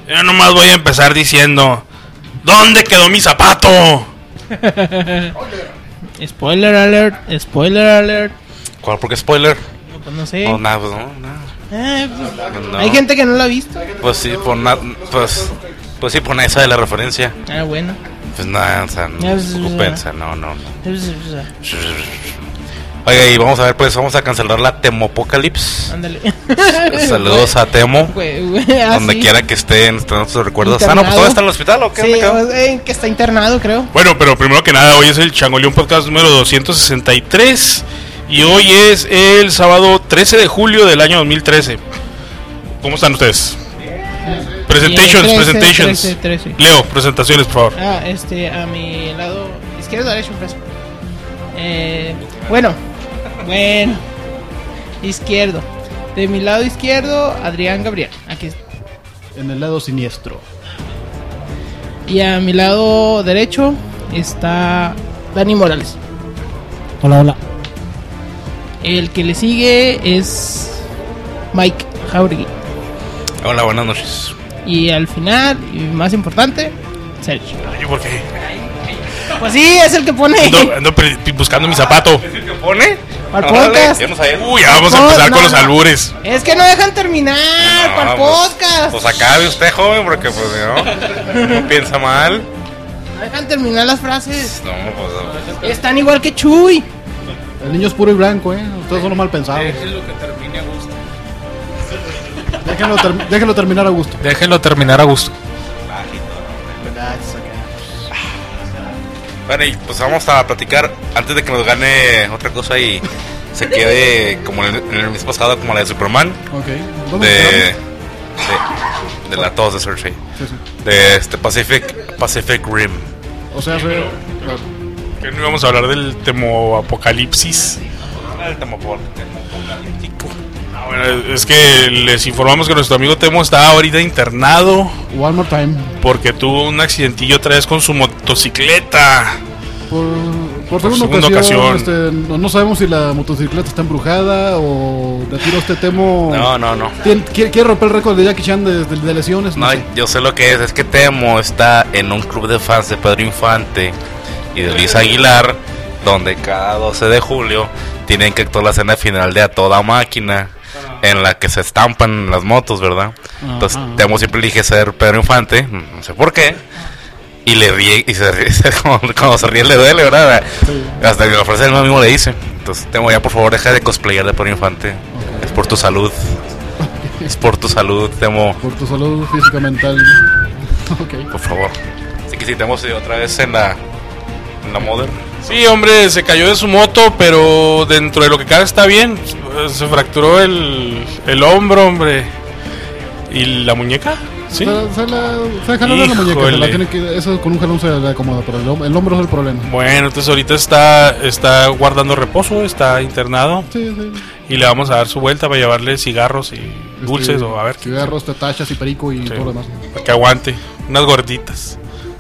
Yo nomás voy a empezar diciendo: ¿dónde quedó mi zapato? Spoiler alert, spoiler alert. ¿Cuál? ¿Por qué spoiler? No, pues no sé. No, nada, pues no. Pues, No. hay gente que no la ha visto. Pues sí, pues sí, pon esa de la referencia. Ah, bueno. Pues nada, o sea, no se preocupen, o sea, no. Oiga, y vamos a ver, pues vamos a cancelar la Temopocalypse. Ándale. Saludos a Temo, donde sí. quiera que esté en sus recuerdos. Internado. Ah, no, pues todavía está en el hospital, ¿o qué? Sí, ¿Dónde quedó? que está internado, creo. Bueno, pero primero que nada, hoy es el Changoleón Podcast número 263 y hoy es el sábado 13 de julio del año 2013. ¿Cómo están ustedes? Presentations. 13. Leo, presentaciones, por favor. A mi lado izquierdo, derecho, pues. Bueno, izquierdo. De mi lado izquierdo, Adrián Gabriel. Aquí está. En el lado siniestro. Y a mi lado derecho está Dani Morales. Hola. El que le sigue es Mike Jauregui. Hola, buenas noches. Y al final, y más importante, Sergio. Ay, ¿por qué? Pues sí, es el que pone. Ando buscando mi zapato. ¿Es el que pone? Para el podcast. Yo no sabía. Uy, ya vamos a empezar con los albures. Es que no dejan terminar para el podcast. Pues acabe usted, joven, porque pues no piensa mal. No dejan terminar las frases. No, pues Están igual que Chuy. El niño es puro y blanco, Ustedes son los mal pensados. déjenlo que termine a gusto. Déjenlo terminar a gusto. Déjenlo terminar a gusto. Bueno, y pues vamos a platicar antes de que nos gane otra cosa y se quede como en el mes pasado, como la de Superman. Ok. De la tos de Cersei. Sí. De Pacific Rim. O sea, claro. Que no íbamos a hablar del Temoapocalipsis. El Temoapocalíptico. Bueno, es que les informamos que nuestro amigo Temo está ahorita internado One more time. porque tuvo un accidentillo otra vez con su motocicleta. Por segunda ocasión. No sabemos si la motocicleta está embrujada o de tiro este Temo. No. ¿Quiere romper el récord de Jackie Chan de lesiones? No, sé. yo sé lo que es que Temo está en un club de fans de Pedro Infante y de Luis Aguilar, donde cada 12 de julio tienen que actuar la escena final de A Toda Máquina, en la que se estampan las motos, ¿verdad? Entonces Temo siempre elige ser Pedro Infante, no sé por qué, y le ríe, y se ríe, cuando se ríe le duele, ¿verdad? Sí. Hasta que la frase él mismo le dice. Entonces Temo, ya por favor deja de cosplayar de Pedro Infante, es por tu salud. Es por tu salud, Temo. Por tu salud física, mental. Okay. Por favor. Así que si tenemos otra vez en la Modern. Sí, hombre, se cayó de su moto, pero dentro de lo que cabe está bien. Se fracturó el hombro, hombre. ¿Y la muñeca? Sí. Se jaló la muñeca. La tiene que, eso con un jalón se le acomoda, pero el hombro es el problema. Bueno, entonces ahorita está guardando reposo, está internado. Sí. Y le vamos a dar su vuelta para llevarle cigarros y dulces o a ver. Cigarros, tetachas y perico y todo lo demás. Para que aguante. Unas gorditas.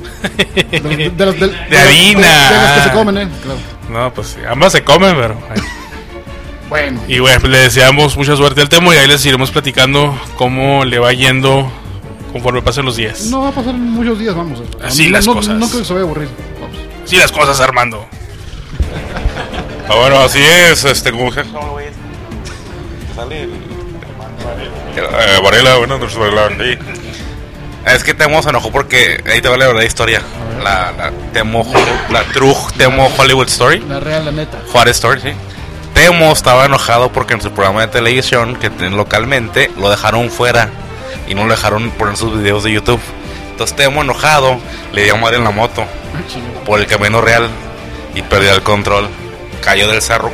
De harina. De las que se comen, claro. No, pues sí, ambas se comen, pero bueno. Y bueno, pues le deseamos mucha suerte al Temo y ahí les iremos platicando cómo le va yendo conforme pasen los días. No va a pasar muchos días, vamos. Así las cosas. No creo que se vaya a aburrir. Vamos. Así las cosas, Armando. Bueno, así es, como que sale Varela, bueno, Varela, sí. Es que Temo se enojó porque ahí te va la historia. La True Temo Hollywood Story. La real, la neta. Juárez Story, sí. Temo estaba enojado porque en su programa de televisión que tienen localmente lo dejaron fuera y no lo dejaron poner sus videos de YouTube. Entonces Temo, enojado, le dio a madre en la moto por el camino real y perdió el control. Cayó del cerro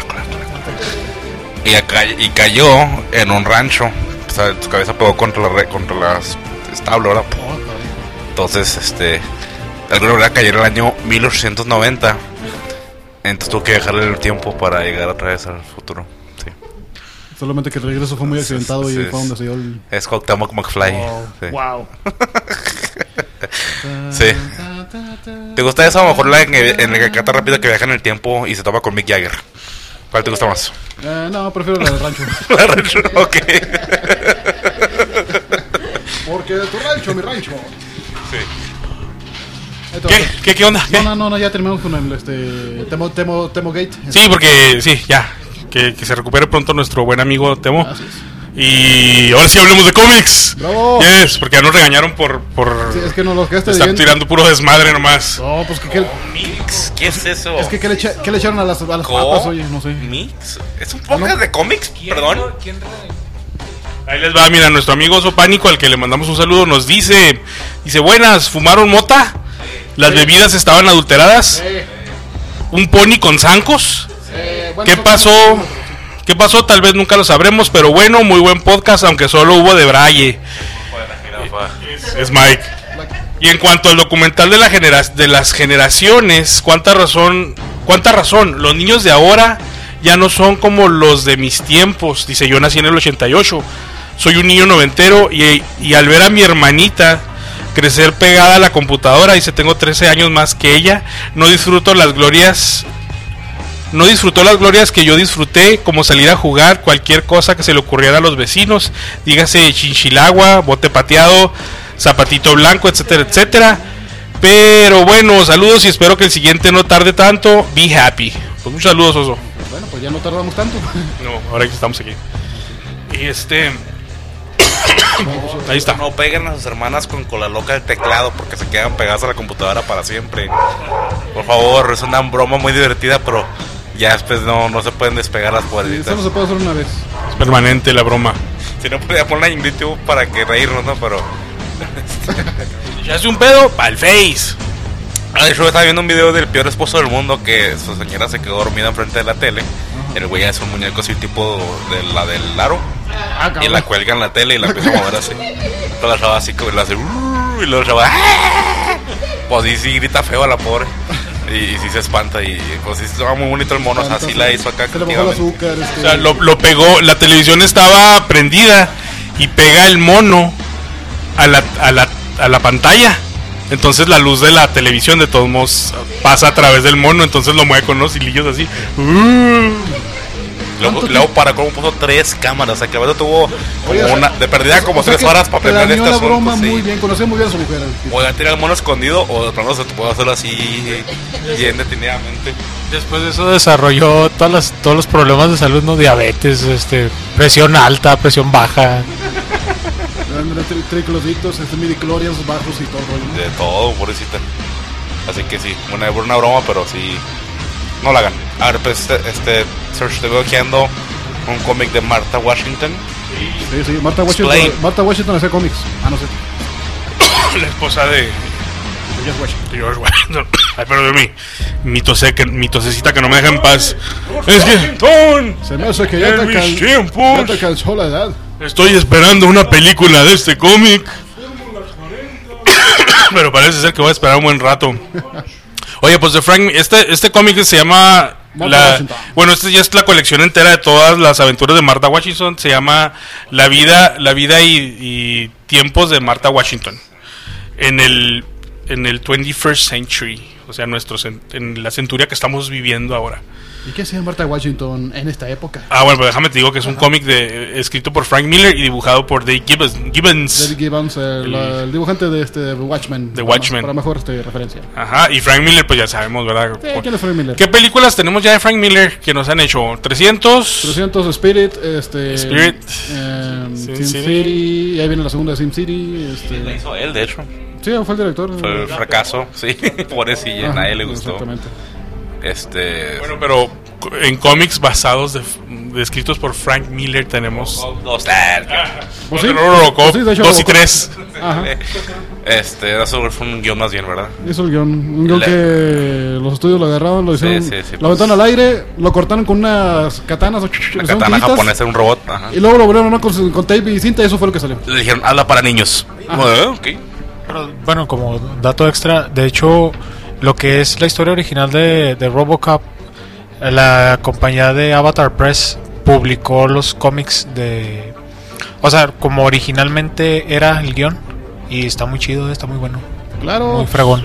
y cayó en un rancho. O sea, su cabeza pegó contra las establo, ¿verdad? Entonces, de alguna manera cayó en el año 1890. Entonces tuvo que dejarle el tiempo para llegar otra vez al futuro. Sí. Solamente que el regreso fue muy accidentado y fue donde se dio el... Es Cuauhtémoc McFly. Sí. Wow. Sí. ¿Te gusta eso? A lo mejor en la que canta rápido que viaja en el tiempo y se topa con Mick Jagger. ¿Cuál te gusta más? No, prefiero la del rancho. La rancho, ok. Porque tu rancho, mi rancho. Sí. ¿Qué onda? ¿Qué? No, ya terminamos con el Temo Gate. Sí, porque sí, ya. Que se recupere pronto nuestro buen amigo Temo. Así es. Y ahora sí hablemos de cómics. ¡Bravo! Yes, porque ya nos regañaron por Sí, es que no los quedaste estar bien. tirando puro desmadre nomás. No, pues ¿Mix? ¿Qué es eso? es que ¿qué le echaron a las papas, oye? No sé. ¿Mix? ¿Es un podcast de cómics? Perdón. Ahí les va, mira, nuestro amigo Oso Pánico, al que le mandamos un saludo, nos dice, buenas, ¿fumaron mota? ¿Las bebidas estaban adulteradas? ¿Un pony con zancos? Bueno, ¿Qué pasó? ¿Qué pasó? Tal vez nunca lo sabremos, pero bueno, muy buen podcast, aunque solo hubo de Braille. Es Mike. Y en cuanto al documental de las generaciones, ¿cuánta razón? Los niños de ahora ya no son como los de mis tiempos. Dice, yo nací en el 88, soy un niño noventero y al ver a mi hermanita crecer pegada a la computadora, dice, tengo 13 años más que ella, no disfrutó las glorias que yo disfruté, como salir a jugar cualquier cosa que se le ocurriera a los vecinos, dígase chinchilagua, bote pateado, zapatito blanco, etcétera, etcétera. Pero bueno, saludos y espero que el siguiente no tarde tanto. Be happy. Pues muchos saludos, Oso. Bueno, pues ya no tardamos tanto. No, ahora que estamos aquí. Y ahí está. No peguen a sus hermanas con cola loca del teclado porque se quedan pegadas a la computadora para siempre. Por favor, es una broma muy divertida, pero ya después no se pueden despegar las cuerditas. Solo se puede hacer una vez. Es permanente la broma. Si no, podría poner en YouTube para que reírnos, ¿no? Pero Ya hace un pedo pa'l Face. yo estaba viendo un video del peor esposo del mundo, que su señora se quedó dormida enfrente de la tele. El güey hace un muñeco así tipo de la del aro y la cuelga en la tele y la empieza a mover así. Toda la chava así como la hace y luego la chava pues sí grita feo a la pobre. Y sí se espanta y pues sí estaba muy bonito el mono, o sea, así la hizo acá. Se le bajó el azúcar. O sea, lo pegó, la televisión estaba prendida y pega el mono a la pantalla. Entonces la luz de la televisión de todos modos pasa a través del mono, entonces lo mueve con unos hilillos así. Luego para cómo puso 3 cámaras, o sea que a veces tuvo como una de perdida como 3 horas para aprender este asunto. Broma sí. muy bien, conocía muy bien a su mujer. O ya tiene el mono escondido o de pronto se te puede hacer así bien detenidamente. Después de eso desarrolló todos los problemas de salud, ¿no? Diabetes, presión alta, presión baja. Triclositos, midichlorians bajos y todo. ¿No? De todo, pobrecita. Así que sí, una broma, pero sí, no la hagan. A ver, pues Serge, te veo que ando un cómic de Martha Washington. Sí, Martha Washington hacía cómics. No sé. La esposa de George Washington. Ay, perdón, mi tosecita que no me deja en paz. Es que se me hace que ya te cansó la edad. Estoy esperando una película de este cómic. Pero parece ser que voy a esperar un buen rato. Oye, pues de Frank, este cómic se llama bueno, ya es la colección entera de todas las aventuras de Martha Washington. Se llama La vida y tiempos de Martha Washington en el 21st century, o sea, en la centuria que estamos viviendo ahora. ¿Y qué hacía Martha Washington en esta época? Bueno, pues déjame te digo que es un cómic escrito por Frank Miller y dibujado por Dave Gibbons. David Gibbons, el dibujante de Watchmen. De Watchmen. Para mejor referencia. Ajá, y Frank Miller, pues ya sabemos, ¿verdad? Sí, ¿quién es Frank Miller? ¿Qué películas tenemos ya de Frank Miller que nos han hecho? 300 Spirit, Sin Sin City, y ahí viene la segunda de Sin City. La hizo él, de hecho. Sí, fue el director. Fue el fracaso, sí. Pobrecilla, a nadie le gustó. Exactamente. Bueno, pero en cómics basados escritos por Frank Miller tenemos dos. Pues sí, Robocop, pues sí, de hecho, 2 y 3. Ajá. Eso fue un guión más bien, ¿verdad? Hizo el guión. Un guión que los estudios lo agarraron, lo hicieron, Sí, lo aventaron al aire, lo cortaron con unas katanas. Una katana japonesa, un robot. Ajá. Y luego lo volvieron con tape y cinta y eso fue lo que salió. Le dijeron, habla para niños. Ok. Pero, bueno, como dato extra, de hecho, lo que es la historia original de RoboCop, la compañía de Avatar Press publicó los cómics o sea, como originalmente era el guión, y está muy chido, está muy bueno. Claro. Muy fregón.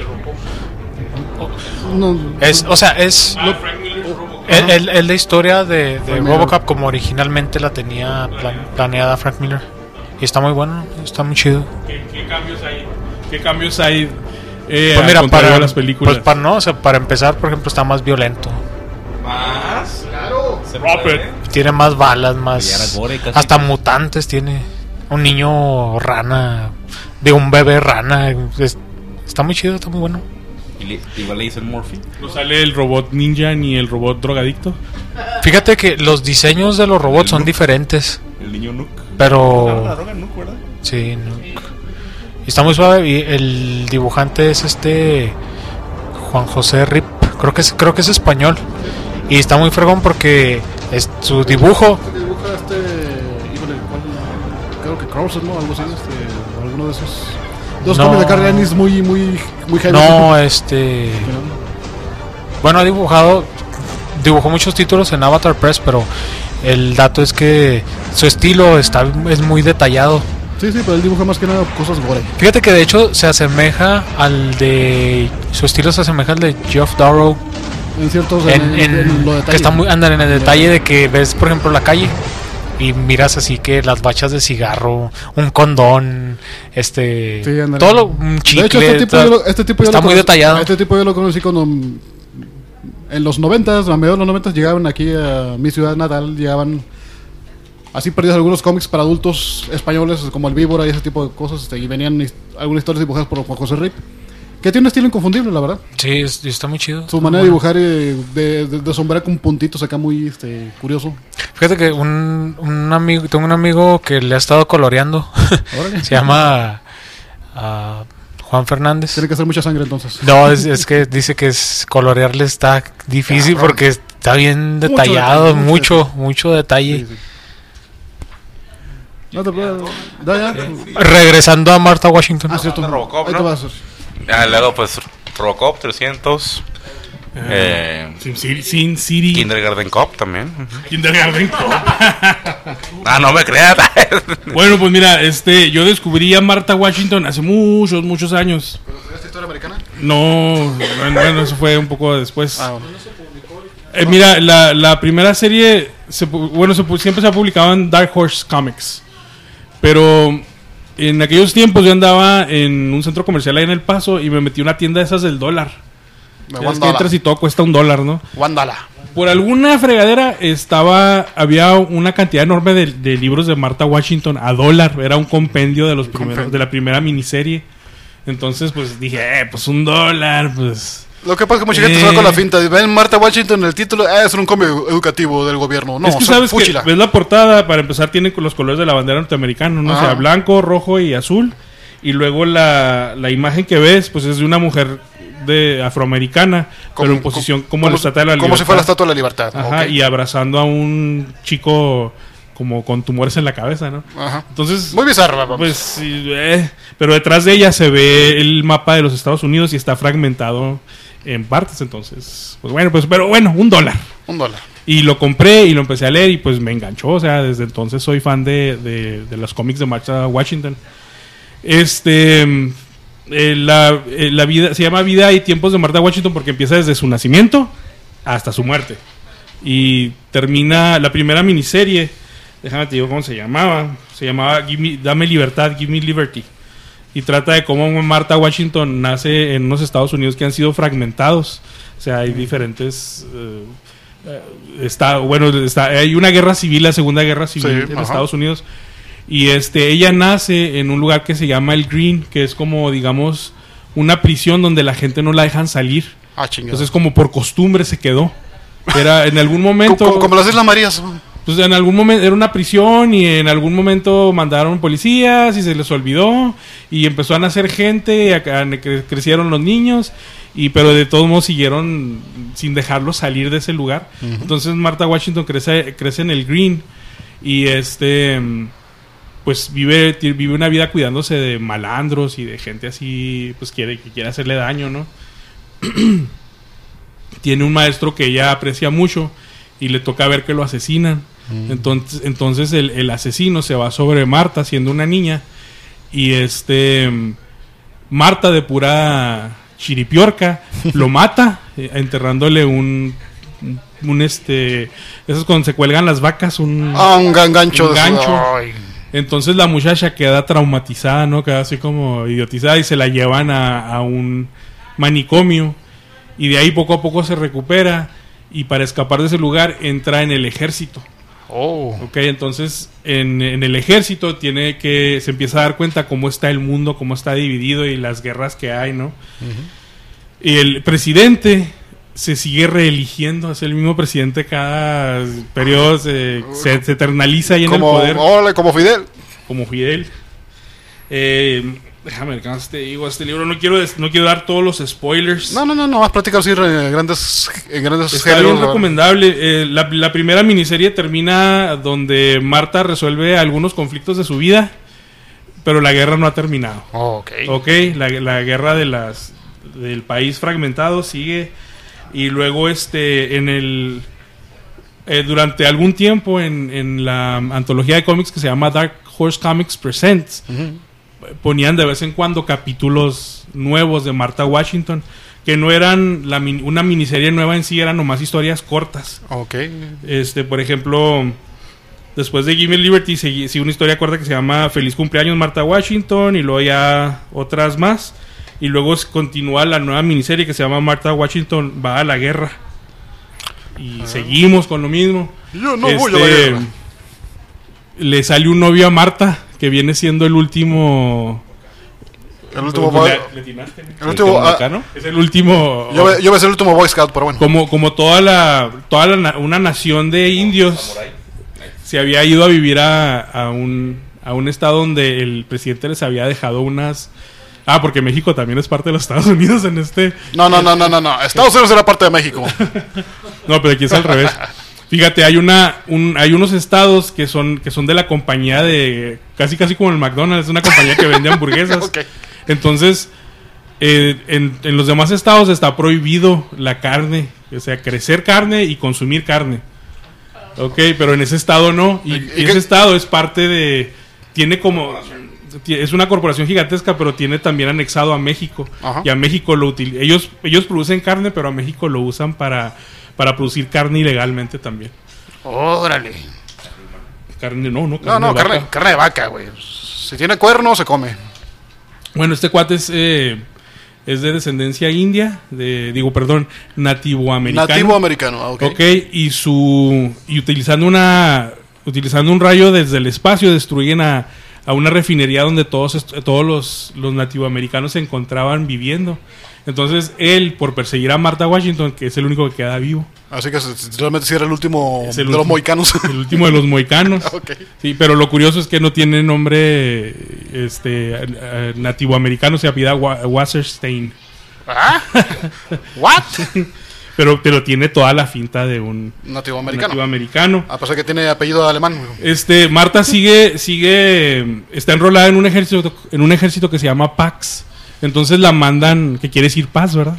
La historia de RoboCop como originalmente la tenía planeada Frank Miller. Y está muy bueno, está muy chido. ¿Qué cambios hay? ¿Qué cambios hay pues mira, para las películas? Pues para empezar, por ejemplo, está más violento. ¿Más? Claro. Tiene más balas, más... Hasta mutantes tiene. Un niño rana, de un bebé rana. Está muy chido, está muy bueno. Igual le dicen Murphy. ¿No sale el robot ninja ni el robot drogadicto? Fíjate que los diseños de los robots son diferentes. El niño Nook. Pero... La droga Nook, ¿verdad? Sí, Nook. Y está muy suave. Y el dibujante es Juan José Rip. Creo que es español. Y está muy fregón porque su dibujo... híjole, creo que Krauser, ¿no? Algo así, alguno de esos... Dos cómics de Carl Ennis muy heavy. No, bueno, dibujó muchos títulos en Avatar Press, pero el dato es que su estilo es muy detallado. Sí, pero él dibuja más que nada cosas gore. Fíjate que de hecho su estilo se asemeja al de Geoff Darrow. En ciertos en lo detalle. Que está andan en el detalle de que ves, por ejemplo, la calle y miras así que las bachas de cigarro, un condón, todo un chicle. De hecho, este tipo está muy detallado. Este tipo yo lo conocí cuando en los 90s, a mediados de los 90s llegaban aquí a mi ciudad natal, llegaban así perdidos algunos cómics para adultos españoles como el Víbora y ese tipo de cosas, y venían algunas historias dibujadas por Juan José Rip, que tiene un estilo inconfundible, la verdad. Sí, está muy chido. Su manera de dibujar de sombrear con puntitos acá muy curioso. Fíjate que tengo un amigo que le ha estado coloreando. Se llama Juan Fernández. Tiene que hacer mucha sangre entonces. No, es que dice que colorearle está difícil porque está bien detallado, mucho detalle. Sí. No te puedo. Ya. Regresando a Martha Washington. Cierto. Robocop, Ahí ¿no? te vas a hacer. Luego pues Robocop 300. Sin City. Kindergarten Cop también. Kindergarten Cop. No me creas. Bueno, pues mira, yo descubrí a Martha Washington hace muchos años. ¿Pero esta historia americana? No, bueno, eso fue un poco después. Bueno. Mira, la primera serie siempre se ha publicado en Dark Horse Comics. Pero en aquellos tiempos yo andaba en un centro comercial ahí en El Paso y me metí a una tienda de esas del $1. Es que entras y todo cuesta $1, ¿no? $1. Por alguna fregadera había una cantidad enorme de libros de Martha Washington a $1. Era un compendio de de la primera miniserie. Entonces pues dije, pues $1, pues... Lo que pasa es que mucha gente se va con la finta. Ven Martha Washington en el título, es un cómic educativo del gobierno. No, es que sabes que ves la portada, para empezar tiene los colores de la bandera norteamericana, ¿no? O sea, blanco, rojo y azul. Y luego la imagen que ves, pues es de una mujer afroamericana, pero en posición como la Estatua de la Libertad. Como si fuera la Estatua de la Libertad. Ajá, y abrazando a un chico como con tumores en la cabeza, ¿no? Ajá. Entonces, muy bizarro, vamos. Pues sí, pero detrás de ella se ve el mapa de los Estados Unidos y está fragmentado en partes. Entonces, pues bueno, pero bueno, $1. $1. Y lo compré y lo empecé a leer y pues me enganchó. O sea, desde entonces soy fan de los cómics de Martha Washington. La vida se llama Vida y Tiempos de Martha Washington porque empieza desde su nacimiento hasta su muerte. Y termina la primera miniserie. Déjame te digo cómo se llamaba. Se llamaba Dame Libertad, Give Me Liberty. Y trata de cómo Martha Washington nace en unos Estados Unidos que han sido fragmentados. O sea, hay diferentes... hay una guerra civil, la Segunda Guerra Civil en Estados Unidos. Y ella nace en un lugar que se llama el Green, que es como, digamos, una prisión donde la gente no la dejan salir. Entonces, como por costumbre se quedó. Era en algún momento... como las Islas Marías. Pues en algún momento era una prisión y en algún momento mandaron policías y se les olvidó y empezó a nacer gente, crecieron los niños, pero de todos modos siguieron sin dejarlos salir de ese lugar. Entonces Martha Washington crece en el Green y pues vive una vida cuidándose de malandros y de gente así, pues que quiere hacerle daño, ¿no? Tiene un maestro que ella aprecia mucho y le toca ver que lo asesinan. Entonces el asesino se va sobre Martha siendo una niña y Martha de pura chiripiorca lo mata enterrándole un esos cuando se cuelgan las vacas un gancho. Entonces la muchacha queda traumatizada, ¿no? Queda así como idiotizada y se la llevan a un manicomio. Y de ahí poco a poco se recupera. Y para escapar de ese lugar entra en el ejército. Ok, entonces en el ejército se empieza a dar cuenta cómo está el mundo, cómo está dividido y las guerras que hay, ¿no? Y el presidente se sigue reeligiendo, es el mismo presidente cada periodo, se eternaliza ahí en el poder. Órale, como Fidel. Como Fidel. Déjame ver qué más te digo. Este libro no quiero dar todos los spoilers. No, más platicar así en grandes Está bien recomendable. La primera miniserie termina donde Marta resuelve algunos conflictos de su vida, pero la guerra no ha terminado. La guerra del país fragmentado sigue. Y luego durante algún tiempo en la antología de cómics que se llama Dark Horse Comics Presents, ponían de vez en cuando capítulos nuevos de Martha Washington, que no eran una miniserie nueva en sí, eran nomás historias cortas. Por ejemplo, después de Give Me Liberty sigue una historia corta que se llama Feliz Cumpleaños Martha Washington, y luego ya otras más. Y luego continúa la nueva miniserie que se llama Martha Washington va a la guerra. Y seguimos con lo mismo. Yo no voy a la guerra. Le sale un novio a Marta, que viene siendo el último... El último boy. Es el último... Yo voy a ser el último Boy Scout, pero bueno. Como una nación de indios se había ido a vivir a un estado donde el presidente les había dejado unas... porque México también es parte de los Estados Unidos en este... No. Estados Unidos era parte de México. No, pero aquí es al revés. Fíjate, hay unos estados que son de la compañía de... Casi como el McDonald's, es una compañía que vende hamburguesas. Entonces, en los demás estados está prohibido la carne. O sea, crecer carne y consumir carne. Pero en ese estado no. Y ese estado es parte de... Tiene como... Es una corporación gigantesca, pero tiene también anexado a México. Y a México ellos producen carne, pero a México lo usan para producir carne ilegalmente también. Órale. Carne carne de vaca, güey. Si tiene cuerno, se come. Bueno, este cuate es de descendencia india, nativoamericano. Nativoamericano, y utilizando un rayo desde el espacio destruyen a una refinería donde todos los nativoamericanos se encontraban viviendo. Entonces él, por perseguir a Martha Washington, que es el único que queda vivo. Así que realmente sí era el último de los mohicanos. El último de los mohicanos. Sí, pero lo curioso es que no tiene nombre nativoamericano, se apellida Wasserstein. ¿What? Pero tiene toda la finta de un nativoamericano. A pesar que tiene apellido alemán. Marta está enrolada en un ejército que se llama Pax. Entonces la mandan, que quiere decir paz, ¿verdad?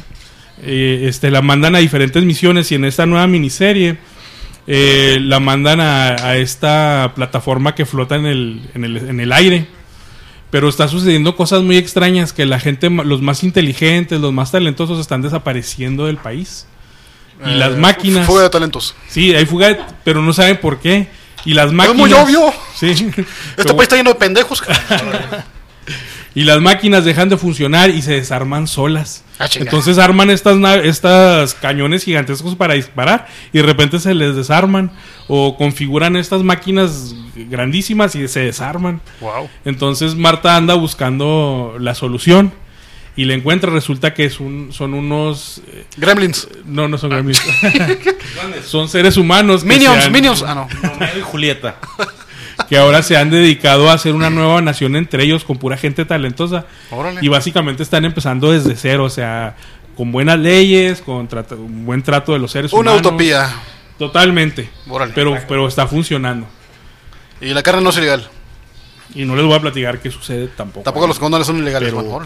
La mandan a diferentes misiones, y en esta nueva miniserie la mandan a esta plataforma que flota en el aire. Pero está sucediendo cosas muy extrañas, que la gente, los más inteligentes, los más talentosos están desapareciendo del país. Y las máquinas... Fuga de talentos. Sí, hay fuga, pero no saben por qué. Y las máquinas... Es muy obvio. Sí. Este país está lleno de pendejos. Y las máquinas dejan de funcionar y se desarman solas. Entonces arman estas cañones gigantescos para disparar, y de repente se les desarman. O configuran estas máquinas grandísimas y se desarman. Entonces Marta anda buscando la solución y la encuentra. Resulta que son unos... Gremlins. No son gremlins. Son seres humanos. Minions. Romeo y Julieta. Que ahora se han dedicado a hacer una nueva nación entre ellos, con pura gente talentosa. Órale. Y básicamente están empezando desde cero, o sea, con buenas leyes, con un buen trato de los seres humanos. Una utopía. Totalmente. Órale. Pero está funcionando. Y la carne no es ilegal. Y no les voy a platicar qué sucede tampoco. Tampoco los condones son ilegales. Pero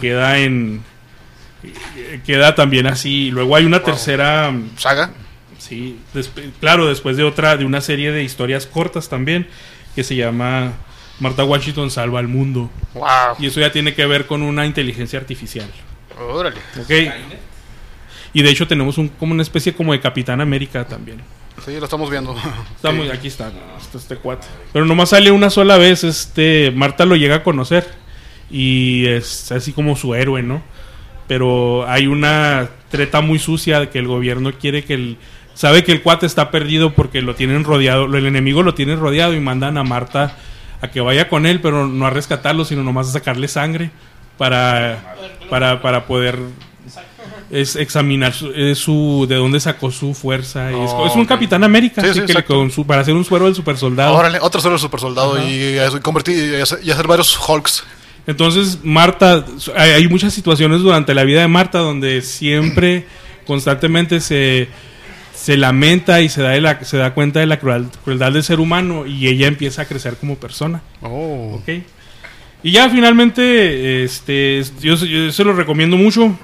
queda también así. Luego hay una tercera saga. Sí, después de una serie de historias cortas también, que se llama Martha Washington salva al mundo. Y eso ya tiene que ver con una inteligencia artificial. Órale. Y de hecho tenemos como una especie como de Capitán América también. Sí, lo estamos viendo. Aquí está este cuate. Pero nomás sale una sola vez. Marta lo llega a conocer y es así como su héroe, ¿no? Pero hay una treta muy sucia de que el gobierno quiere sabe que el cuate está perdido porque lo tienen rodeado, el enemigo lo tiene rodeado y mandan a Marta a que vaya con él, pero no a rescatarlo, sino nomás a sacarle sangre para poder examinar de dónde sacó su fuerza. Es un Capitán América, sí, así sí, que para hacer un suero del supersoldado. Órale, otro suero del supersoldado y hacer varios Hulks. Entonces Marta, hay muchas situaciones durante la vida de Marta donde siempre, constantemente se lamenta y se da cuenta de la crueldad del ser humano y ella empieza a crecer como persona. ¿Okay? Y ya finalmente, yo se lo recomiendo mucho.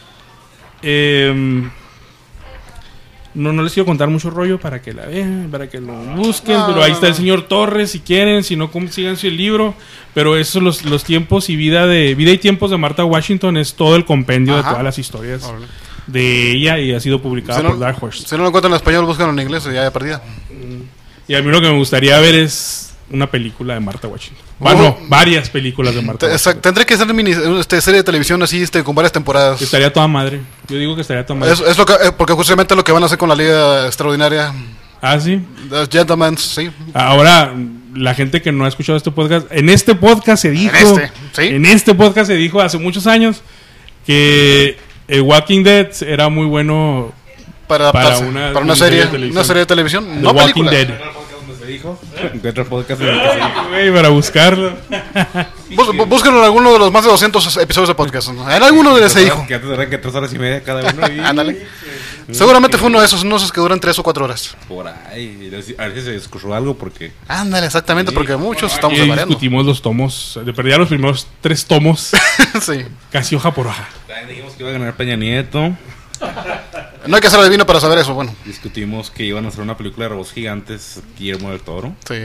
No les quiero contar mucho rollo para que la vean, para que lo busquen, pero ahí está el señor Torres si quieren, si no consíganse el libro, pero esos los tiempos y vida y tiempos de Martha Washington es todo el compendio de todas las historias de ella y ha sido publicada por Dark Horse. Si no lo encuentran en español, búscanlo en inglés, ya perdida. Y a mí lo que me gustaría ver es una película de Martha Washington. Varias películas de Martha Washington. Tendré que ser serie de televisión así, con varias temporadas. Estaría toda madre. Yo digo que estaría toda madre. Es lo que, porque justamente lo que van a hacer con la Liga Extraordinaria. Ah, sí. The Gentlemen, sí. Ahora, la gente que no ha escuchado este podcast, en este podcast se dijo, hace muchos años que el Walking Dead era muy bueno para una serie de televisión, no película. Dead. Dijo otro podcast para buscarlo. Búsquenlo en alguno de los más de 200 episodios de podcast. En alguno de se dijo que antes eran que 3 horas y media cada uno. Ándale. Seguramente fue uno de esos que duran 3 o 4 horas. Por ahí. A ver si se escuchó algo porque. Ándale, exactamente, porque muchos estamos variando. Discutimos los tomos. De perdida los primeros 3 tomos. Sí. Casi hoja por hoja. También dijimos que iba a ganar Peña Nieto. No hay que ser adivino para saber eso, bueno. Discutimos que iban a hacer una película de robots gigantes, Guillermo del Toro. Sí.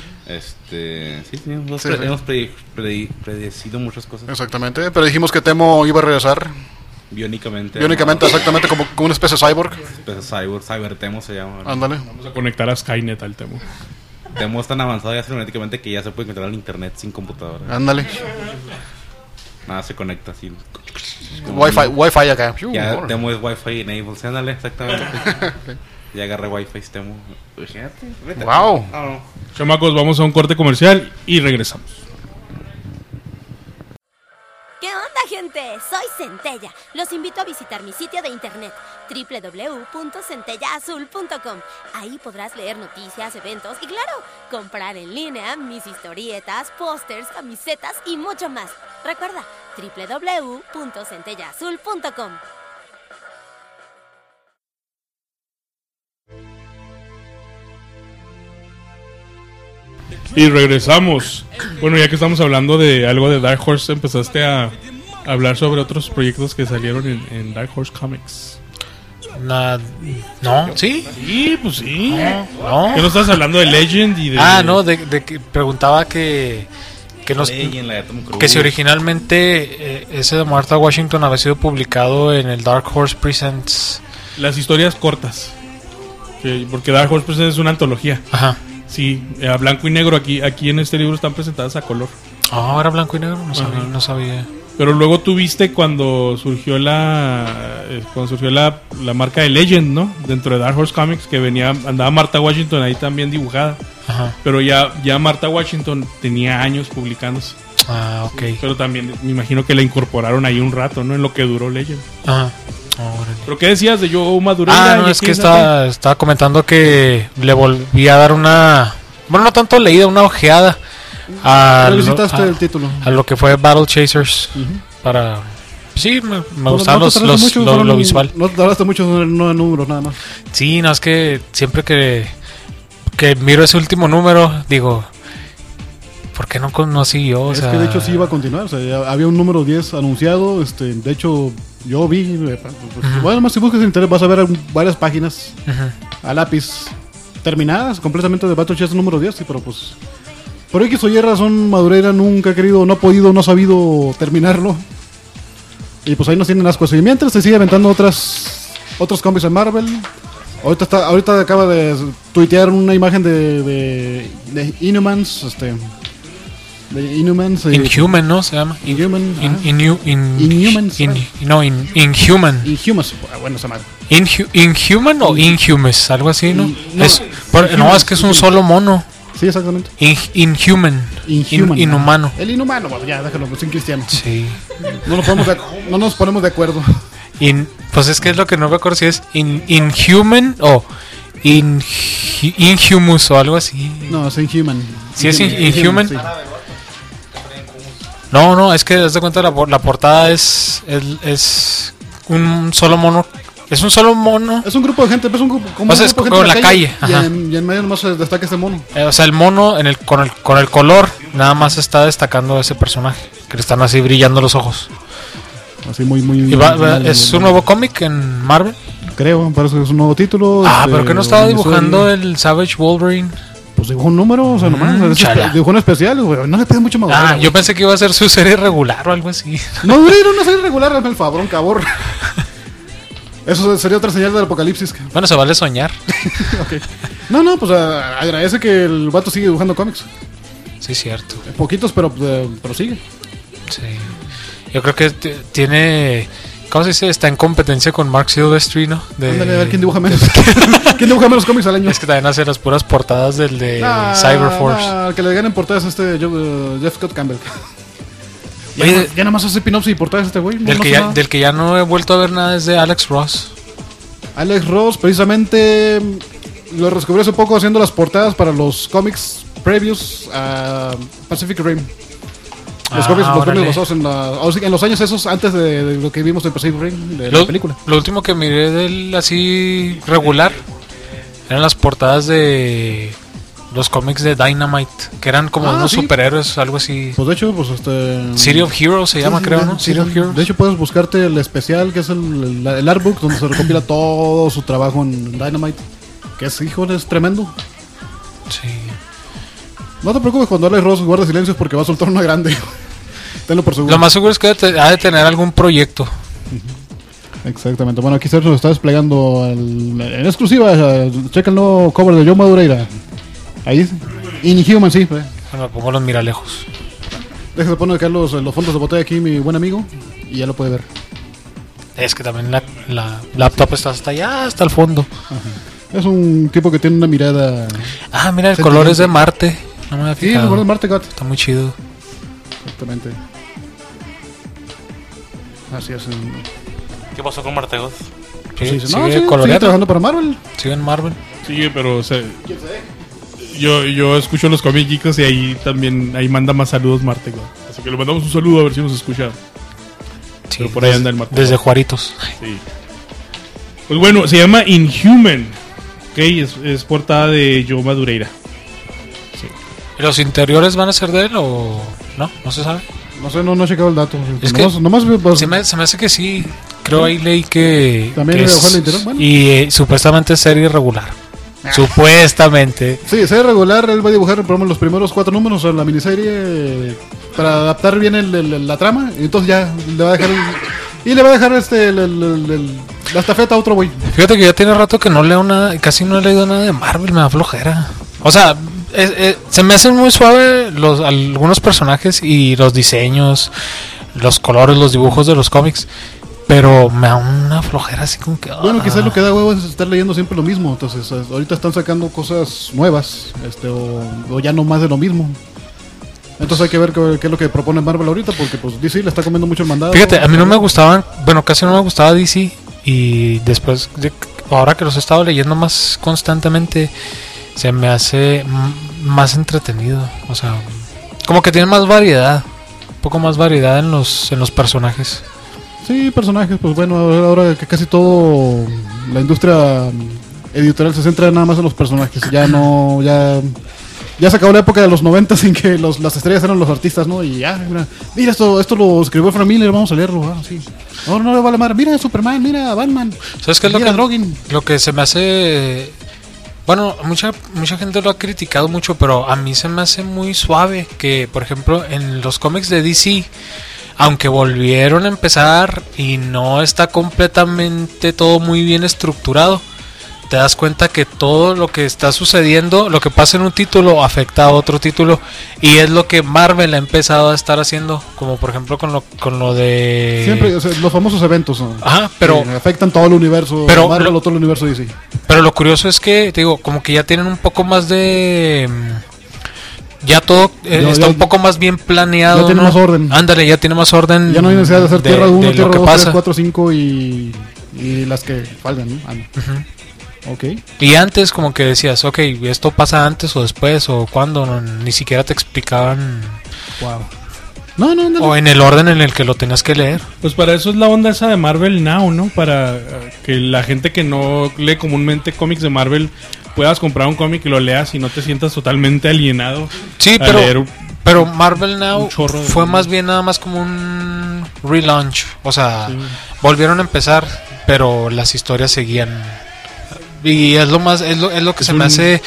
Hemos predecido muchas cosas. Exactamente, pero dijimos que Temo iba a regresar. Biónicamente, exactamente, como una especie de cyborg. Cyber-Temo se llama. Ándale. Vamos a conectar a Skynet al Temo. Temo es tan avanzado ya cibernéticamente que ya se puede conectar al internet sin computadora. Ándale. Nada se conecta así. Wi-Fi acá. Ya Temo es Wi-Fi enabled. Ándale, exactamente. Ya agarré Wi-Fi Temo. Wow. Chamacos, vamos a un corte comercial y regresamos. ¿Qué onda, gente? Soy Centella. Los invito a visitar mi sitio de internet www.centellaazul.com. Ahí podrás leer noticias, eventos y, claro, comprar en línea mis historietas, pósters, camisetas y mucho más. Recuerda, www.centellaazul.com. Y regresamos. Bueno, ya que estamos hablando de algo de Dark Horse, empezaste a hablar sobre otros proyectos que salieron en Dark Horse Comics. ¿No? ¿Sí? Sí, pues sí. No. ¿Qué no estás hablando de Legend y de...? No, de que preguntaba que si originalmente ese de Martha Washington había sido publicado en el Dark Horse Presents. Las historias cortas. Porque Dark Horse Presents es una antología. Ajá. Sí, a blanco y negro. Aquí en este libro están presentadas a color. ¿Era blanco y negro? No sabía. Pero luego tuviste cuando surgió la marca de Legend, ¿no? Dentro de Dark Horse Comics, que andaba Martha Washington ahí también dibujada. Ajá. Pero ya Martha Washington tenía años publicándose. Ok. Pero también me imagino que la incorporaron ahí un rato, ¿no? En lo que duró Legend. Ajá. ¿Pero qué decías de Joe Madureira? No, es que estaba comentando que le volví a dar una... Bueno, no tanto leída, una ojeada visitaste el título a lo que fue Battle Chasers. Para... Sí, me gustaban lo visual. No te tardaste mucho en números nada más. Sí, no, es que siempre que miro ese último número, digo... ¿Por qué no siguió? Es que de hecho sí iba a continuar. O sea, había un número 10 anunciado. De hecho, yo vi. Bueno, más si buscas en internet vas a ver varias páginas a lápiz terminadas completamente de Battle Chess número 10. Sí, pero pues por X o Y razón, Madureira nunca ha querido, no ha podido, no ha sabido terminarlo. Y pues ahí nos tienen ascuas. Y mientras se sigue aventando otros cómics en Marvel. Ahorita acaba de tuitear una imagen de Inhumans, de Inhumans. Inhuman, ¿no? Se llama. Inhuman. Inhumans. Inhuman. Inhumans. Bueno, esa madre. Inhuman o Inhumes, algo así, ¿no? No, Es que es un solo mono. Sí, exactamente. Inhuman. Inhumano. El inhumano, bueno, ya, déjalo, pues, sin cristiano. Sí. No nos ponemos de acuerdo. Pues es que es lo que no me acuerdo si es Inhuman o Inhumus o algo así. No, es Inhuman. ¿Sí es Inhuman? Sí. No, es que haz de cuenta la portada es un solo mono. Es un solo mono. Es un grupo de gente, es un grupo, como O sea, un es grupo de como gente en la calle. Y en medio nomás se destaca este mono. O sea, el mono con el color nada más está destacando ese personaje. Que le están así brillando los ojos. Así muy. ¿Es un nuevo cómic en Marvel? Creo, parece que es un nuevo título. Pero que no estaba dibujando el Savage Wolverine. Pues dibujó un número, o sea, nomás. Dibujó un especial, güey. No le pide mucho más. Yo pensé que iba a ser su serie regular o algo así. No, era una serie regular, hazme el fabrón, cabrón. Eso sería otra señal del apocalipsis. Bueno, se vale soñar. Okay. No, pues agradece que el vato sigue dibujando cómics. Sí, cierto. Poquitos, pero sigue. Sí. Yo creo que tiene... ¿Cómo se dice? Está en competencia con Mark Silvestri, ¿no? Ándale, a ver quién dibuja menos. ¿Quién dibuja menos cómics al año? Es que también hace las puras portadas del de Cyberforce. El que le ganen portadas es Jeff Scott Campbell. Oye, ya nada más hace pin-ups y portadas este güey. Del que ya no he vuelto a ver nada es de Alex Ross. Alex Ross, precisamente, lo descubrí hace poco haciendo las portadas para los cómics previos a Pacific Rim. Los cómics basados en los años esos antes de lo que vimos en Pacific Rim, de la película. Lo último que miré de él así regular eran las portadas de los cómics de Dynamite, que eran como unos superhéroes, algo así. Pues de hecho, City of Heroes se llama, creo, ¿no? City of Heroes. De hecho, puedes buscarte el especial, que es el artbook, donde se recopila todo su trabajo en Dynamite. Que es, híjole, es tremendo. Sí. No te preocupes cuando Alex Ross guarda silencios porque va a soltar una grande. Tenlo por seguro. Lo más seguro es que ha de tener algún proyecto. Exactamente. Bueno, aquí Sergio nos está desplegando en exclusiva. Checa el nuevo cover de Joe Madureira. Ahí, Inhuman, sí. Bueno, pongo los miralejos. Déjame poner acá los fondos de botella aquí, mi buen amigo, y ya lo puede ver. Es que también la laptop está hasta allá, hasta el fondo. Ajá. Es un tipo que tiene una mirada... Mira, el color es de Marte. No me había fijado. Sí, el color de Marte, God. Está muy chido. Exactamente. Así es. ¿Qué pasó con Marte God? Sí, sigue trabajando para Marvel. Sigue en Marvel. Sí, pero yo escucho los Comic Geeks y ahí manda más saludos Marte God. Así que le mandamos un saludo a ver si nos escucha. Sí, pero por ahí anda el Marte. Desde Juaritos. Sí. Pues bueno, se llama Inhuman. Ok, es portada de Joe Madureira. Sí. ¿Y los interiores van a ser de él o no? ¿No se sabe? No sé, no he checado el dato. Es nomás, se me hace que sí. Creo ahí leí que... ¿También le bajó el interior? Bueno. Y supuestamente es serie regular. Supuestamente. Sí, serie regular. Él va a dibujar los primeros 4 números en la miniserie para adaptar bien la trama. Y entonces ya le va a dejar... Y le va a dejar la estafeta a otro güey. Fíjate que ya tiene rato que no leo nada, casi no he leído nada de Marvel, me da flojera. O sea, se me hacen muy suave algunos personajes y los diseños, los colores, los dibujos de los cómics, pero me da una flojera así como que... Bueno, quizás lo que da huevo es estar leyendo siempre lo mismo. Entonces, ahorita están sacando cosas nuevas, o ya no más de lo mismo. Entonces hay que ver qué es lo que propone Marvel ahorita, porque pues DC le está comiendo mucho el mandado. Fíjate, a mí no me gustaban, bueno, casi no me gustaba DC, y después, ahora que los he estado leyendo más constantemente, se me hace más entretenido. O sea, como que tiene más variedad, un poco más variedad en los personajes. Sí, personajes, pues bueno, ahora que casi todo la industria editorial se centra nada más en los personajes. Ya se acabó la época de los 90 en que las estrellas eran los artistas, ¿no? Y ya, mira esto lo escribió Frank Miller, vamos a leerlo. Sí. No le vale madre. Mira Superman, mira Batman. ¿Sabes qué es lo que se me hace? Bueno, mucha gente lo ha criticado mucho, pero a mí se me hace muy suave que, por ejemplo, en los cómics de DC, aunque volvieron a empezar y no está completamente todo muy bien estructurado, te das cuenta que todo lo que está sucediendo, lo que pasa en un título afecta a otro título, y es lo que Marvel ha empezado a estar haciendo, como por ejemplo con lo de siempre, o sea, los famosos eventos, ¿no? Ajá, pero que afectan todo el universo pero Marvel o todo el universo DC. Pero lo curioso es que, te digo, como que ya tienen un poco más de... Ya todo está un poco más bien planeado. Ya tiene más orden. Ándale, ya tiene más orden. Ya no hay necesidad de hacer Tierra 1, Tierra 2, 3, 4, 5 y las que faltan, ¿no? Okay. Y antes como que decías, ok, esto pasa antes o después o cuándo, no, ni siquiera te explicaban. Wow. No. O en el orden en el que lo tenías que leer. Pues para eso es la onda esa de Marvel Now, ¿no? Para que la gente que no lee comúnmente cómics de Marvel puedas comprar un cómic y lo leas y no te sientas totalmente alienado. Sí, pero Marvel Now fue más bien nada más como un relaunch. O sea, volvieron a empezar, pero las historias seguían. Y es lo que se me hace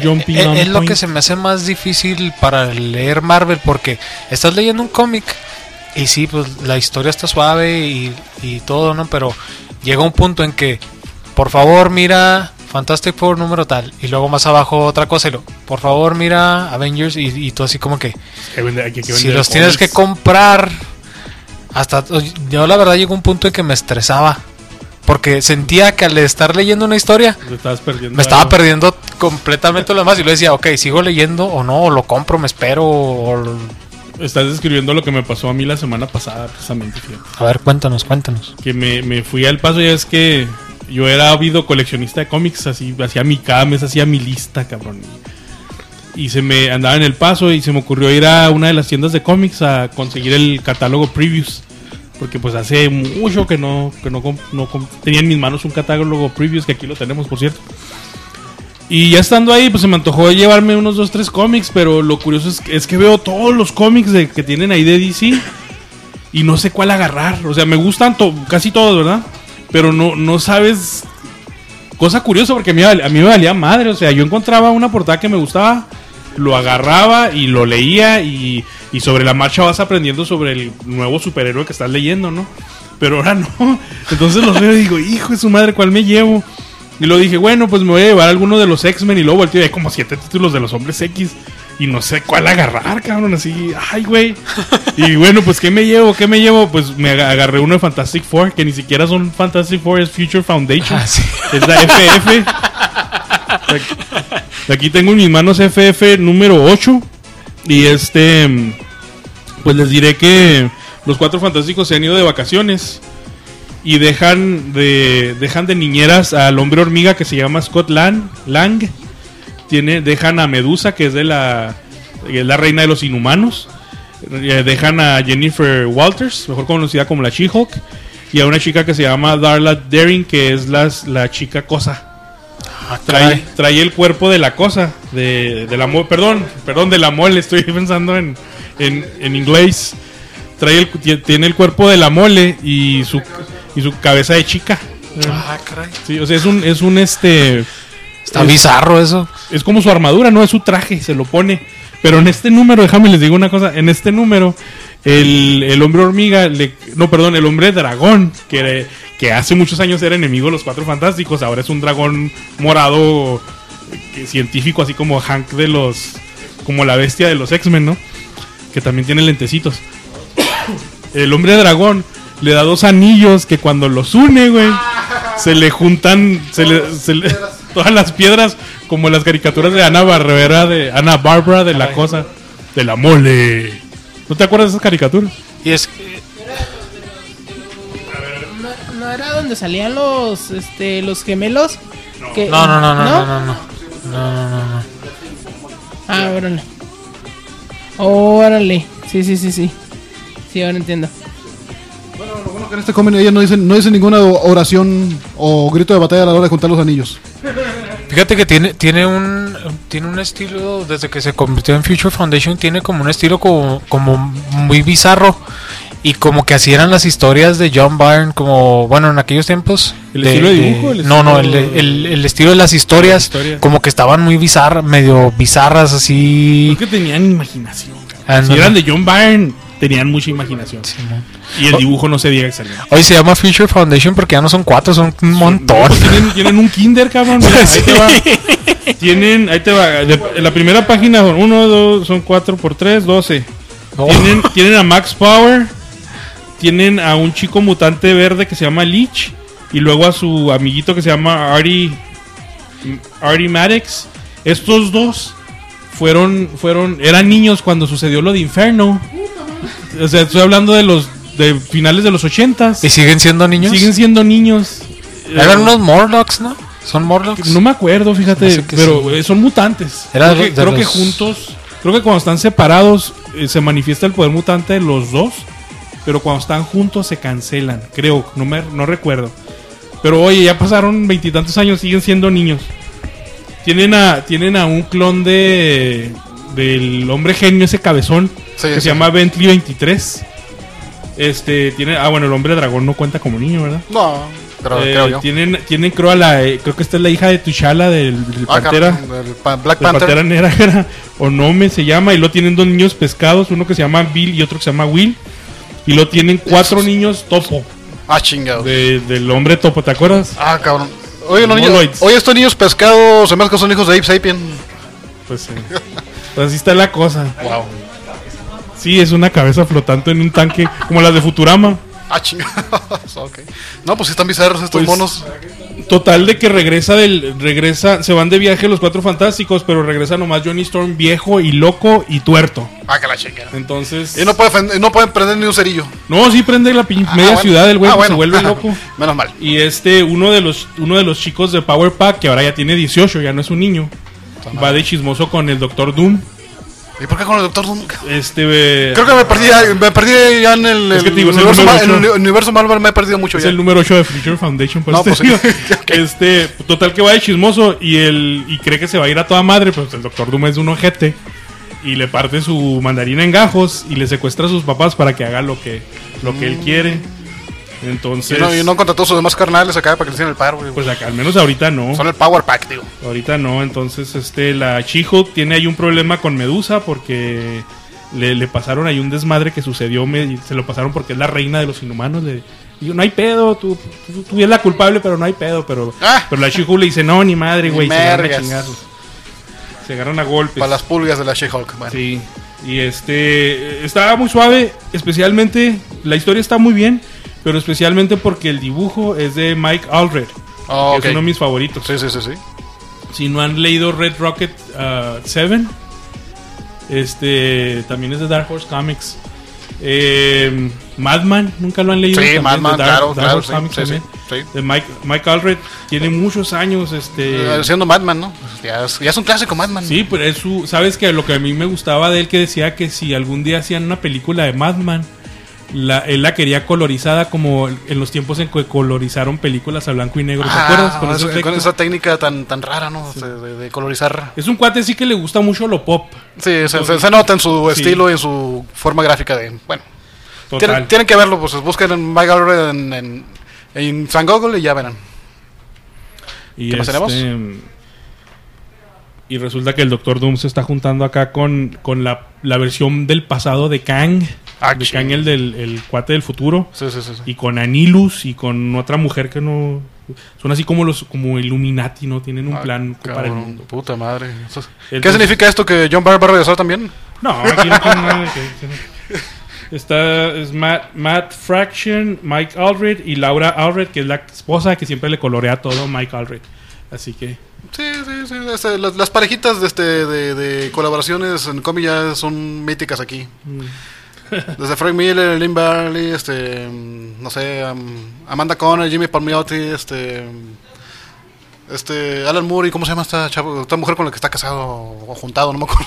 más difícil para leer Marvel, porque estás leyendo un cómic y sí, pues la historia está suave y todo, ¿no? Pero llega un punto en que, por favor, mira Fantastic Four número tal, y luego más abajo otra cosa, y por favor, mira Avengers, y tú así como que si los tienes que comprar, hasta yo la verdad llegó un punto en que me estresaba. Porque sentía que al estar leyendo una historia me estaba perdiendo completamente lo demás. Y lo decía, ok, sigo leyendo o no, o lo compro, me espero. Estás describiendo lo que me pasó a mí la semana pasada, precisamente. Fíjate. A ver, cuéntanos. Que me fui al paso, ya es que yo era ávido coleccionista de cómics, así, cada mes hacía mi lista, cabrón. Y se me andaba en el paso y se me ocurrió ir a una de las tiendas de cómics a conseguir el catálogo Previews. Porque pues hace mucho que no tenía en mis manos un catálogo Previews, que aquí lo tenemos, por cierto. Y ya estando ahí, pues se me antojó llevarme unos 2, 3 cómics, pero lo curioso es que veo todos los cómics que tienen ahí de DC y no sé cuál agarrar. O sea, me gustan casi todos, ¿verdad? Pero no sabes... Cosa curiosa, porque a mí me valía madre. O sea, yo encontraba una portada que me gustaba, lo agarraba y lo leía y sobre la marcha vas aprendiendo sobre el nuevo superhéroe que estás leyendo, ¿no? Pero ahora no. Entonces los veo y digo, hijo de su madre, ¿cuál me llevo? Y luego dije, bueno, pues me voy a llevar alguno de los X-Men, y luego volteo y hay como 7 títulos de los Hombres X y no sé cuál agarrar, cabrón, así, ay, güey. Y bueno, pues ¿qué me llevo? Pues me agarré uno de Fantastic Four, que ni siquiera son Fantastic Four, es Future Foundation. Sí. Es la FF. Aquí tengo en mis manos FF número 8. Y pues les diré que los 4 fantásticos se han ido de vacaciones y dejan de niñeras al hombre hormiga que se llama Scott Lang. Dejan a Medusa, que es la reina de los inhumanos. Dejan a Jennifer Walters, mejor conocida como la She-Hulk, y a una chica que se llama Darla Daring, que es la chica cosa. Trae el cuerpo de la cosa, de la mole, perdón, de la mole, estoy pensando en inglés. Tiene el cuerpo de la mole y su cabeza de chica. Ah, caray. Sí, o sea, está bizarro eso. Es como su armadura, no es su traje, se lo pone. Pero en este número, déjame les digo una cosa, en este número el hombre hormiga, el hombre dragón, que hace muchos años era enemigo de los 4 fantásticos, ahora es un dragón morado científico, así como Hank como la bestia de los X-Men, ¿no? Que también tiene lentecitos. El hombre dragón le da 2 anillos que cuando los une, güey, se le juntan todas las piedras, como las caricaturas de Ana Barbera de la cosa, de la mole. ¿No te acuerdas de esas caricaturas? Y es ¿No era donde salían los gemelos? No. Ah, órale. Sí. Sí, ahora entiendo. Bueno, lo bueno que en este cómic ella no dice ninguna oración o grito de batalla a la hora de juntar los anillos. Fíjate que tiene un estilo, desde que se convirtió en Future Foundation, tiene como un estilo como muy bizarro. Y como que así eran las historias de John Byrne, como, bueno, en aquellos tiempos. ¿El estilo de dibujo? El estilo de las historias, como que estaban muy medio bizarras, así. Creo que tenían imaginación. Si eran de John Byrne, tenían mucha imaginación. Sí, ¿no? Y el dibujo no se diga excelente. Hoy se llama Future Foundation porque ya no son 4, son un montón. No, pues tienen un kinder, cabrón. Mira, Sí. ahí te va. Ahí te va. La primera página son 1, 2, son 4 por 3, 12. Oh. Tienen a Max Power. Tienen a un chico mutante verde que se llama Leech. Y luego a su amiguito que se llama Artie Maddox. Estos dos eran niños cuando sucedió lo de Inferno. O sea, estoy hablando de finales de los 80s. ¿Y siguen siendo niños? Siguen siendo niños. Eran unos Morlocks, ¿no? ¿Son Morlocks? No me acuerdo, fíjate, No sé que pero sí. son mutantes. Era Creo que juntos, creo que cuando están separados se manifiesta el poder mutante de los dos, pero cuando están juntos se cancelan, creo, no recuerdo. Pero oye, ya pasaron 20 y tantos años, siguen siendo niños. Tienen a un clon del hombre genio, ese cabezón, que se llama Bentley 23. Bueno, el hombre dragón no cuenta como niño, ¿verdad? No, pero creo yo. Tienen creo creo que esta es la hija de T'Challa del Pantera. Black La Panther. Pantera Negra, Onome se llama, y lo tienen 2 niños pescados, uno que se llama Bill y otro que se llama Will. Y lo tienen 4 niños topo. Chingados. Del hombre topo, ¿te acuerdas? Cabrón. Oye, los niños, Moloids. oye, estos niños pescados se me hace que son hijos de Ape Sapien. Pues así está la cosa. Wow. Sí, es una cabeza flotante en un tanque, como las de Futurama. Chingados. Ok. No, pues sí están bizarros estos Pues, monos. Total de que se van de viaje los 4 fantásticos, pero regresa nomás Johnny Storm viejo y loco y tuerto. Que la chingada. Entonces... Y no pueden prender ni un cerillo. No, sí prende la media bueno. ciudad del güey, Bueno. se vuelve loco. Menos mal. Y uno de los chicos de Power Pack, que ahora ya tiene 18, ya no es un niño, va de chismoso con el Doctor Doom. ¿Y por qué con el Doctor Doom? Creo Creo que me perdí ya en el, Es que te digo, es el universo, número en el 8. universo Marvel me he perdido mucho es ya. el número 8 de Future Foundation, por No, eso pues te digo. sí. Total que va de chismoso y cree que se va a ir a toda madre, pero el Doctor Doom es un ojete y le parte su mandarina en gajos y le secuestra a sus papás para que haga lo que él quiere. Entonces, Y no contrató a sus demás carnales acá para que le hicieran el paro, güey. pues acá al menos ahorita no. Son el Power Pack, digo. Ahorita no, entonces la She-Hulk tiene ahí un problema con Medusa porque le pasaron ahí un desmadre que sucedió, se lo pasaron porque es la reina de los inhumanos. Le digo, no hay pedo, tú eres la culpable, pero no hay pedo. Pero la She-Hulk le dice, no, ni madre, güey, se agarran a chingazos. Se agarran a golpes. Para las pulgas de la She-Hulk, bueno. Sí, y estaba muy suave, especialmente, la historia está muy bien, pero especialmente porque el dibujo es de Mike Allred, que es uno de mis favoritos. Sí. Si no han leído Red Rocket 7, también es de Dark Horse Comics. Madman, nunca lo han leído. Sí, También Madman, de Dark claro, Horse Comics sí, también. sí. De Mike Allred, tiene muchos años. Siendo Madman, ¿no? Ya es un clásico Madman. Sí, pero sabes que lo que a mí me gustaba de él, que decía que si algún día hacían una película de Madman, él la quería colorizada como en los tiempos en que colorizaron películas a blanco y negro. ¿Te acuerdas? Con esa técnica tan rara, ¿no? Sí. De colorizar. Es un cuate sí que le gusta mucho lo pop. Sí, se nota en su estilo y en su forma gráfica de... Bueno, tienen que verlo, pues busquen en Mike Allred en San Google y ya verán. ¿Qué más tenemos? Y resulta que el Doctor Doom se está juntando acá con la versión del pasado de Kang. De Kang, el cuate del futuro. Sí. Y con Anilus y con otra mujer que no... Son así como Illuminati, ¿no? Tienen un plan para el mundo. Puta madre. ¿Qué significa esto? ¿Que John Byrne va a regresar también? No, aquí no tiene nada es Matt Fraction, Mike Allred y Laura Allred, que es la esposa que siempre le colorea todo Mike Allred. Así que... Sí. Las parejitas de colaboraciones en cómic ya son míticas aquí. Desde Frank Miller, Lynn Barley, no sé, Amanda Conner, Jimmy Palmiotti, Alan Moore, y ¿cómo se llama esta mujer con la que está casado o juntado? No me acuerdo.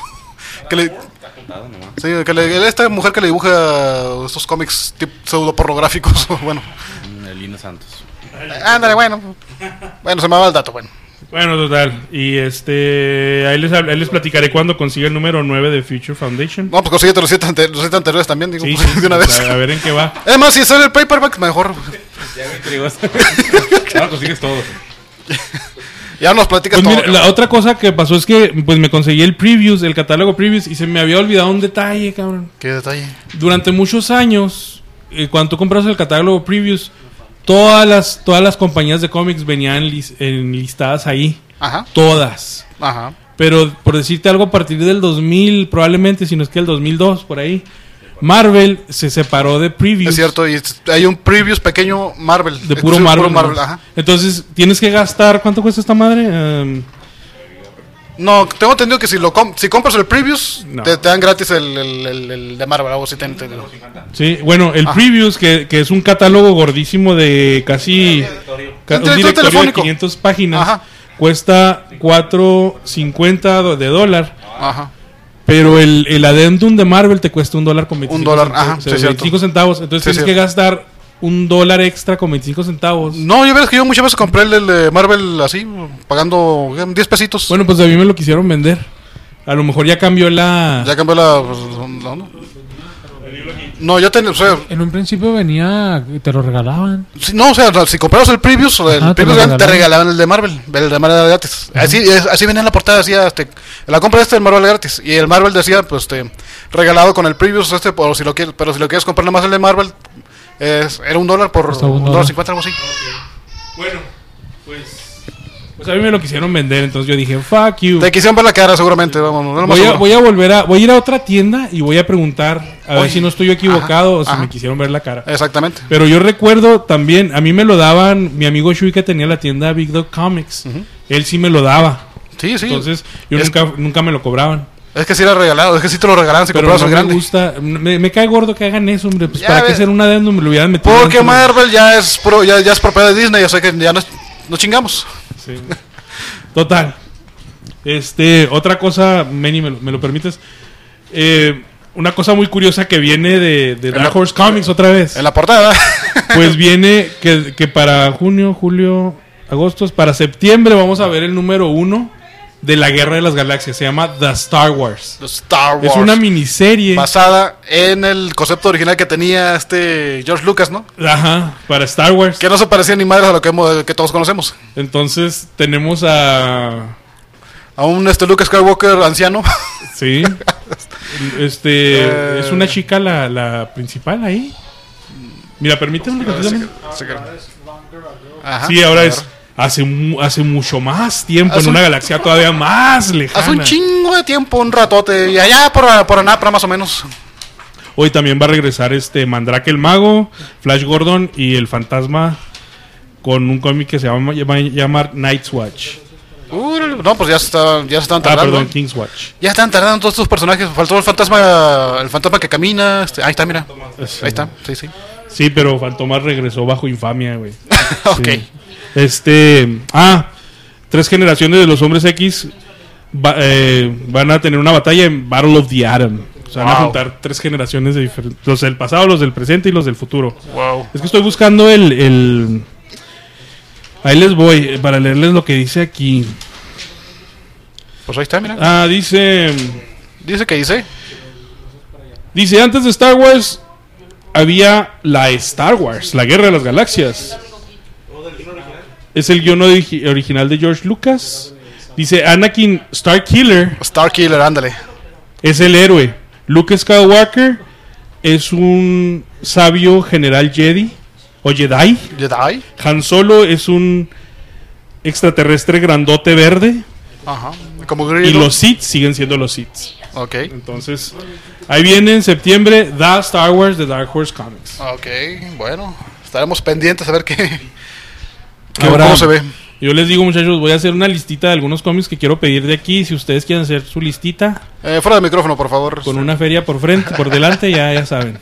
Sí, esta mujer que le dibuja estos cómics pseudo pornográficos. Bueno, Elina Santos. Ándale, bueno, se me va el dato, bueno. Bueno, total. Y ahí les platicaré cuando consiga el número 9 de Future Foundation. No, pues consíguete los 7 anteriores también, digo, Sí, de una vez. A ver en qué va. Además, si sale el paperback, mejor. Ya me digo, ahora consigues todo. Ya nos platicas Pues todo. mira, la otra cosa que pasó es que pues me conseguí el previews, el catálogo previews, y se me había olvidado un detalle, cabrón. ¿Qué detalle? Durante muchos años, cuando tú compras el catálogo previews, todas las compañías de cómics venían listadas ahí. Ajá. Todas. Ajá. Pero por decirte algo, a partir del 2000, probablemente, si no es que el 2002, por ahí, Marvel se separó de previews. Es cierto, y hay un previews pequeño Marvel. De puro exclusivo Marvel. Ajá. Entonces, tienes que gastar... ¿Cuánto cuesta esta madre? No, tengo entendido que si compras el previews, No. te dan gratis el de Marvel, algo así te entendido. Sí, bueno, el previews, que es un catálogo gordísimo de casi... Un un directorio de telefónico. 500 páginas. Ajá. Cuesta $4.50 de dólar. Ajá. Pero el addendum de Marvel te cuesta $1 con 25 $1, ajá, sí, 25 centavos. Entonces Sí, tienes que gastar $1 extra con 25 centavos. No, yo ves que yo muchas veces compré el de Marvel así, pagando 10 pesitos. Bueno, pues a mí me lo quisieron vender. A lo mejor ya cambió la... Ya cambió la... No, yo tenía... O sea, En un principio venía, te lo regalaban. no, o sea, si comprabas el previews, Ajá, te lo te regalaban. regalaban el de Marvel. El de Marvel era gratis. Así venía en la portada, decía, la compra de el Marvel gratis. Y el Marvel decía, pues, regalado con el previews, pero si lo quieres comprar nada más el de Marvel, era $1 por Hasta $1. $1.50, algo así. Bueno, pues a mí me lo quisieron vender. Entonces yo dije, fuck you. Te quisieron ver la cara, seguramente. Vamos, no lo más seguro. Voy a ir a otra tienda y voy a preguntar a ver Oye, si no estoy yo equivocado o si ajá. me quisieron ver la cara. Exactamente. Pero yo recuerdo también, a mí me lo daban mi amigo Shui, que tenía la tienda Big Dog Comics. Él sí me lo daba. Sí, sí. Entonces yo Es- nunca me lo cobraban. Es que sí era regalado, es que sí te lo regalaban si Pero comprabas no el me grande. gusta, me cae gordo que hagan eso, hombre. Pues Ya para qué ves. hacer una addendum, me lo hubieran metido. Porque dentro. Marvel ya es propiedad de Disney, o sea que ya nos chingamos. Sí. Total. Otra cosa, Manny, ¿me lo permites? Una cosa muy curiosa que viene de Dark Horse Comics otra vez. En la portada. Pues viene que para junio, julio, agosto, para septiembre vamos a ver el número 1 de la Guerra de las Galaxias. Se llama The Star Wars. The Star Wars. Es una miniserie. basada en el concepto original que tenía George Lucas, ¿no? Ajá, para Star Wars. Que no se parecía ni madre a lo que todos conocemos. Entonces tenemos a... A un Luke Skywalker anciano. Sí. Es una chica la principal ahí. Mira, permíteme. Ajá. Sí, ahora es hace mucho más tiempo, Hace en una un- galaxia todavía más lejana. Hace un chingo de tiempo, un ratote. Y allá por Anapra más o menos. Hoy también va a regresar Mandrake el Mago, Flash Gordon y el Fantasma con un cómic que se va a llamar Night's Watch. No, pues ya se estaban tardando. Perdón, King's Watch. Ya están tardando todos estos personajes. Faltó el fantasma que camina. Ahí está, mira. Ahí está, sí. Sí, pero Fantomas regresó bajo infamia, güey. Ok. Sí. 3 generaciones de los Hombres X van a tener una batalla en Battle of the Atom. O sea, van a Wow. juntar 3 generaciones de diferentes. Los del pasado, los del presente y los del futuro. Wow. Es que estoy buscando Ahí les voy, para leerles lo que dice aquí. Pues ahí está, mira. Dice... Dice que dice. Dice, antes de Star Wars había la Star Wars, la Guerra de las Galaxias. Es el guion original de George Lucas. Dice, Anakin Starkiller Starkiller, ándale. es el héroe. Luke Skywalker es un sabio general Jedi o Jedi. Jedi. Han Solo es un extraterrestre grandote verde. Ajá. Como Y Greedo. los Sith siguen siendo los Sith. Ok. Entonces, ahí viene en septiembre The Star Wars de Dark Horse Comics. Ok, bueno. Estaremos pendientes a ver Ahora, cómo se ve. Yo les digo, muchachos, voy a hacer una listita de algunos cómics que quiero pedir de aquí. Si ustedes quieren hacer su listita Fuera del micrófono, por favor. con una feria por delante, ya saben.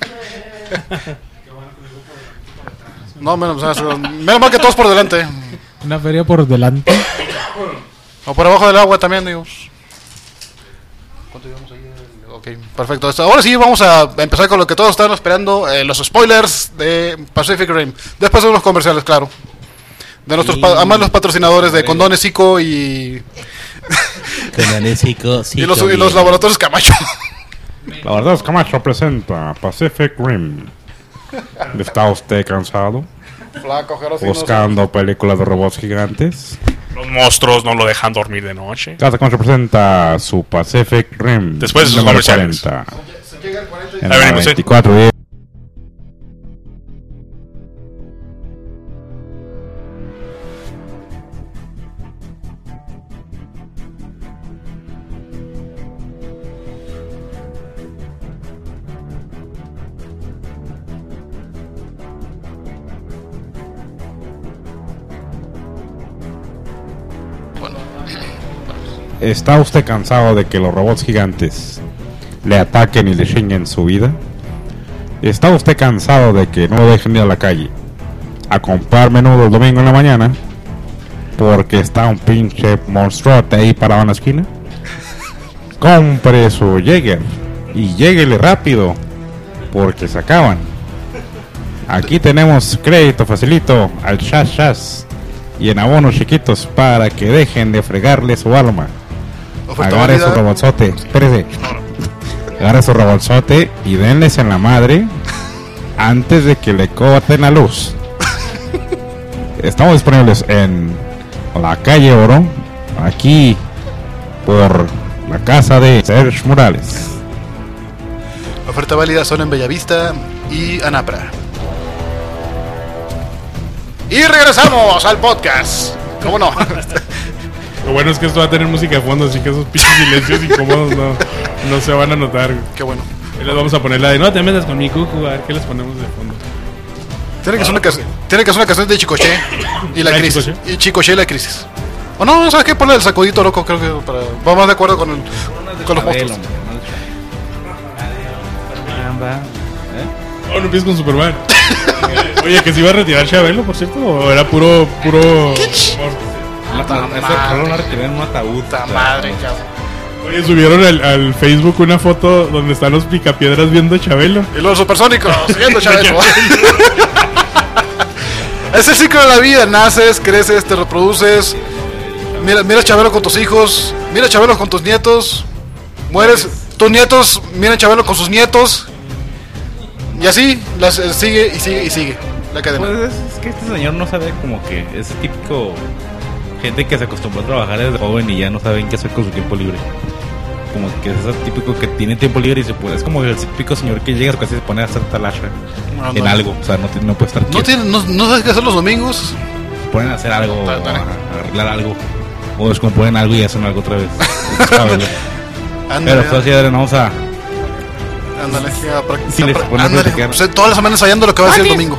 No, menos mal que todos por delante. Una feria por delante. O por abajo del agua también, digo. ¿Cuánto llevamos ahí? Ok, perfecto. Ahora sí vamos a empezar con lo que todos están esperando, los spoilers de Pacific Rim. Después de unos comerciales, claro. De nuestros además los patrocinadores de Condones Zico y los laboratorios Camacho. La verdad es que Camacho presenta Pacific Rim. ¿Está usted cansado? Flaco, ¿Buscando películas de robots gigantes? Los monstruos no lo dejan dormir de noche. Casa Comics presenta su Pacific Rim. Después de sus número comerciales. 40. En Ahí la venimos, 24 días. ¿Está usted cansado de que los robots gigantes le ataquen y le chinguen su vida? ¿Está usted cansado de que no lo dejen ir a la calle a comprar menudo el domingo en la mañana porque está un pinche monstruote ahí parado en la esquina? Compre su Jäger y lléguele rápido porque se acaban. Aquí tenemos crédito facilito al chas y en abonos chiquitos para que dejen de fregarle su alma. Agarre su robotzote, espérese. Agarre su robotzote y denles en la madre antes de que le corten la luz. Estamos disponibles en la calle Oro, aquí por la casa de Serge Morales. Oferta válida solo en Bellavista y Anapra. Y regresamos al podcast. ¿Cómo no? Lo bueno es que esto va a tener música de fondo, así que esos pinches silencios incómodos no se van a notar. Qué bueno. Y les vamos a poner la de no te metas con mi cucu, a ver qué les ponemos de fondo. Tiene que ser una canción de Chicoche y la ¿Ah, crisis. Chicoche? Y Chicoche y la crisis. O no, ¿sabes qué? Ponle el sacudito loco, creo que va más de acuerdo con los monstruos. Oh, no empieces con Superman. Oye, que se iba a retirar Chabelo, por cierto, o era puro. Ese lo retiré en un ataúd. Puta madre, cabrón. Oye, subieron al Facebook una foto donde están los picapiedras viendo Chabelo. Y los supersónicos, siguiendo Chabelo. Es el ciclo de la vida, naces, creces, te reproduces. Mira Chabelo con tus hijos, mira Chabelo con tus nietos. Mueres, tus nietos miran Chabelo con sus nietos. Y así sigue y sigue y sigue la cadena. Pues es que este señor no sabe como que ese típico gente que se acostumbró a trabajar desde joven y ya no saben qué hacer con su tiempo libre. Como que es ese típico que tiene tiempo libre y se puede, es como el típico señor que llega a su casa y se pone a hacer talacha en algo, o sea, no puede estar quieto. No sabes qué hacer los domingos. Se ponen a hacer algo, a arreglar algo, o descomponen algo y hacen algo otra vez. Pero pues así, vamos a... Ándale, Si les pones a platicar. todas las semanas ensayando lo que va a decir el domingo.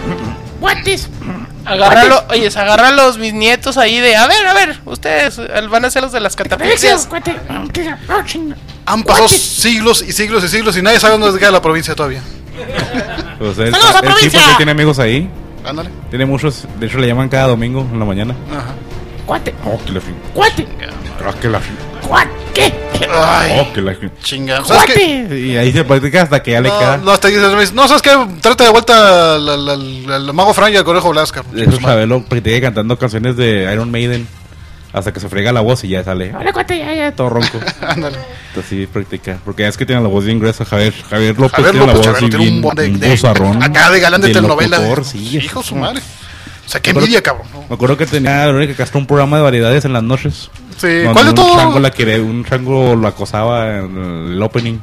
Agarra a los bisnietos ahí de, a ver, ustedes van a ser los de las catafixias. Han pasado siglos y siglos y siglos y nadie sabe dónde queda la provincia todavía. Pues él sí, porque tiene amigos ahí. Ándale. Tiene muchos, de hecho le llaman cada domingo en la mañana. Ajá. Oh, que la fin. Ah, que la fin. Ay, Oh, que la fin. chinga. ¿Sabes qué? Y ahí se practica hasta que ya le queda. No, hasta ahí dices, no, ¿sabes qué? Trata de vuelta al Mago Frank y al Conejo Blasca. De hecho, Chabelo practica cantando canciones de Iron Maiden hasta que se frega la voz y ya sale. Hola, cuate, ya, todo ronco. Ándale. Entonces sí, practica. Porque es que tiene la voz bien gruesa, Javier López. Javier Tiene la López, voz así tiene un bien, buen un vozarrón. acá de galán de telenovela. locutor, sí, Hijo de su madre. O sea, qué Me acuerdo- envidia, cabrón. Me acuerdo que tenía la única que gastó un programa de variedades en las noches. Sí, Donde ¿cuál de un todo? chango un chango lo acosaba en el opening.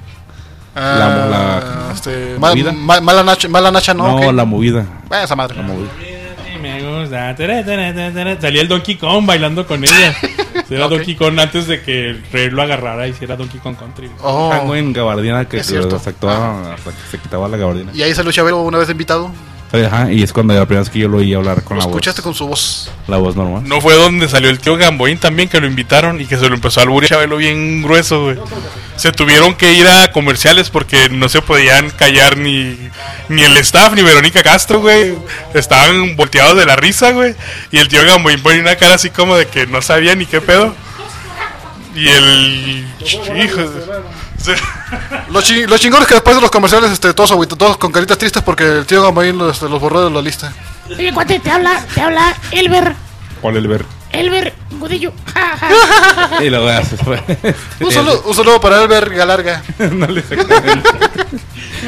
¿Movida? Mala Nacha, ¿no? No, ¿Qué? la movida. Esa madre. La movida. Me gusta. Salía el Donkey Kong bailando con ella. Era Ok. Donkey Kong antes de que el rey lo agarrara y hiciera Donkey Kong Country. Oh. Chango en gabardina que Es cierto. se actuaba hasta que se quitaba la gabardina. Y ahí salió Chabelo una vez de invitado. Ajá, y es cuando la primera vez que yo lo oí hablar con Lo la voz. escuchaste con su voz. La voz normal. No fue donde salió el tío Gamboín también, que lo invitaron y que se lo empezó a alburear Chabelo bien grueso, güey. Se tuvieron que ir a comerciales porque no se podían callar ni el staff ni Verónica Castro, güey. Estaban volteados de la risa, güey. Y el tío Gamboín ponía una cara así como de que no sabía ni qué pedo. Y el... Hijo de... Los chingones que después de los comerciales, todos agüitos, todos con caritas tristes porque el tío Gamboín los borró de la lista. Oye, cuate, te habla Elber ¿Cuál el ver? Godillo. Y luego hace. Un saludo para Elber Galarga. No le sacan.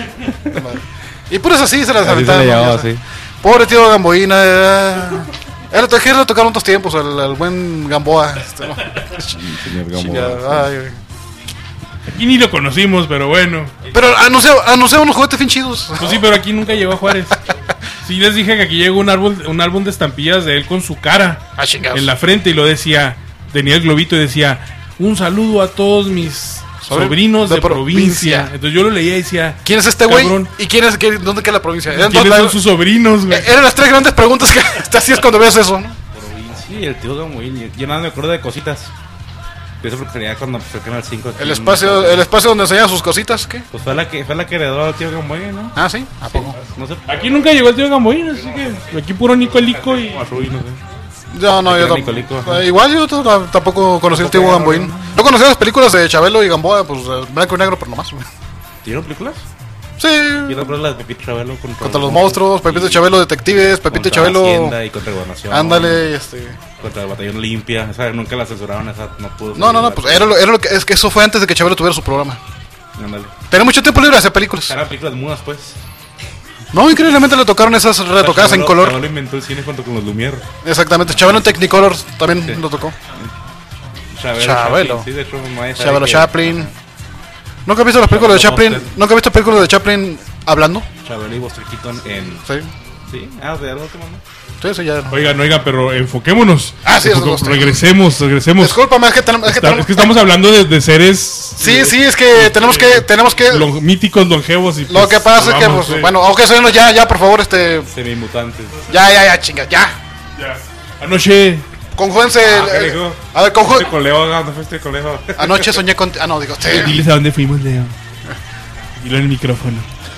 Y puras así se las Así se le aventaron. llamaba ya sé. así. Pobre tío Gamboín. Él le tocaron otros tiempos, al buen Gamboa. ¿No? Señor Chingada, ay, güey. Aquí ni lo conocimos, pero bueno. Pero anunciaban unos juguetes bien chidos. Pues sí, pero aquí nunca llegó a Juárez. Sí, les dije que aquí llegó un álbum de estampillas de él con su cara en la frente y lo decía, tenía el globito y decía, un saludo a todos mis sobrinos de provincia. Entonces yo lo leía y decía, ¿quién es este güey? ¿Y dónde queda la provincia? ¿Quiénes son sus sobrinos, güey? Eran las 3 grandes preguntas que te hacías cuando ves eso, ¿no? Sí, el tío Gamboín. Yo nada me acuerdo de cositas. Eso porque tenía cuando empezó el Canal 5. El espacio donde enseñaba sus cositas, ¿qué? Pues fue la que heredó al tío Gamboín, ¿no? Ah, ¿sí? ¿A poco? No sé. Aquí nunca llegó el tío Gamboín, así que aquí puro Nicolico y... No sé. No, yo tampoco. Igual yo tampoco conocí al tío Gamboín. Yo conocí las películas de Chabelo y Gamboa, pues blanco y negro, pero nomás. ¿Tieron películas? Sí. Quiero ver las de Pepito Chabelo contra los monstruos, Pepito Chabelo detectives, Pepito Chabelo Hacienda y contra Gobernación. Ándale, contra el Batallón Limpia, esa nunca la censuraron, esa no pudo. No, pues era lo que es que eso fue antes de que Chabelo tuviera su programa. Ándale. Tenía mucho tiempo libre de hacer películas. Eran películas mudas, pues. No, increíblemente le tocaron esas retocadas en color. Chabelo inventó el cine junto con los Lumière. Exactamente, Chabelo en Technicolor también lo tocó. Chabelo. Sí, de hecho, Chabelo Chaplin. ¿Nunca has visto las películas de Chaplin? ¿Nunca has visto películas de Chaplin hablando? Chabelo y Buster Keaton en... Sí. Sí, de algo te mando. Sí, ya. Oigan, pero enfoquémonos. Sí, regresemos. Discúlpame, es que estamos hablando de seres. Sí, es que tenemos que míticos, longevos y lo que pasa es que, pues, bueno, aunque seamos ya, por favor, semimutantes. Ya, chinga, ya. Anoche. Conjúense. A ver, conjúense. Con Leo, ¿dónde fuiste con Leo? Anoche soñé con. Digo, diles a dónde fuimos, Leo. Dilo en el micrófono.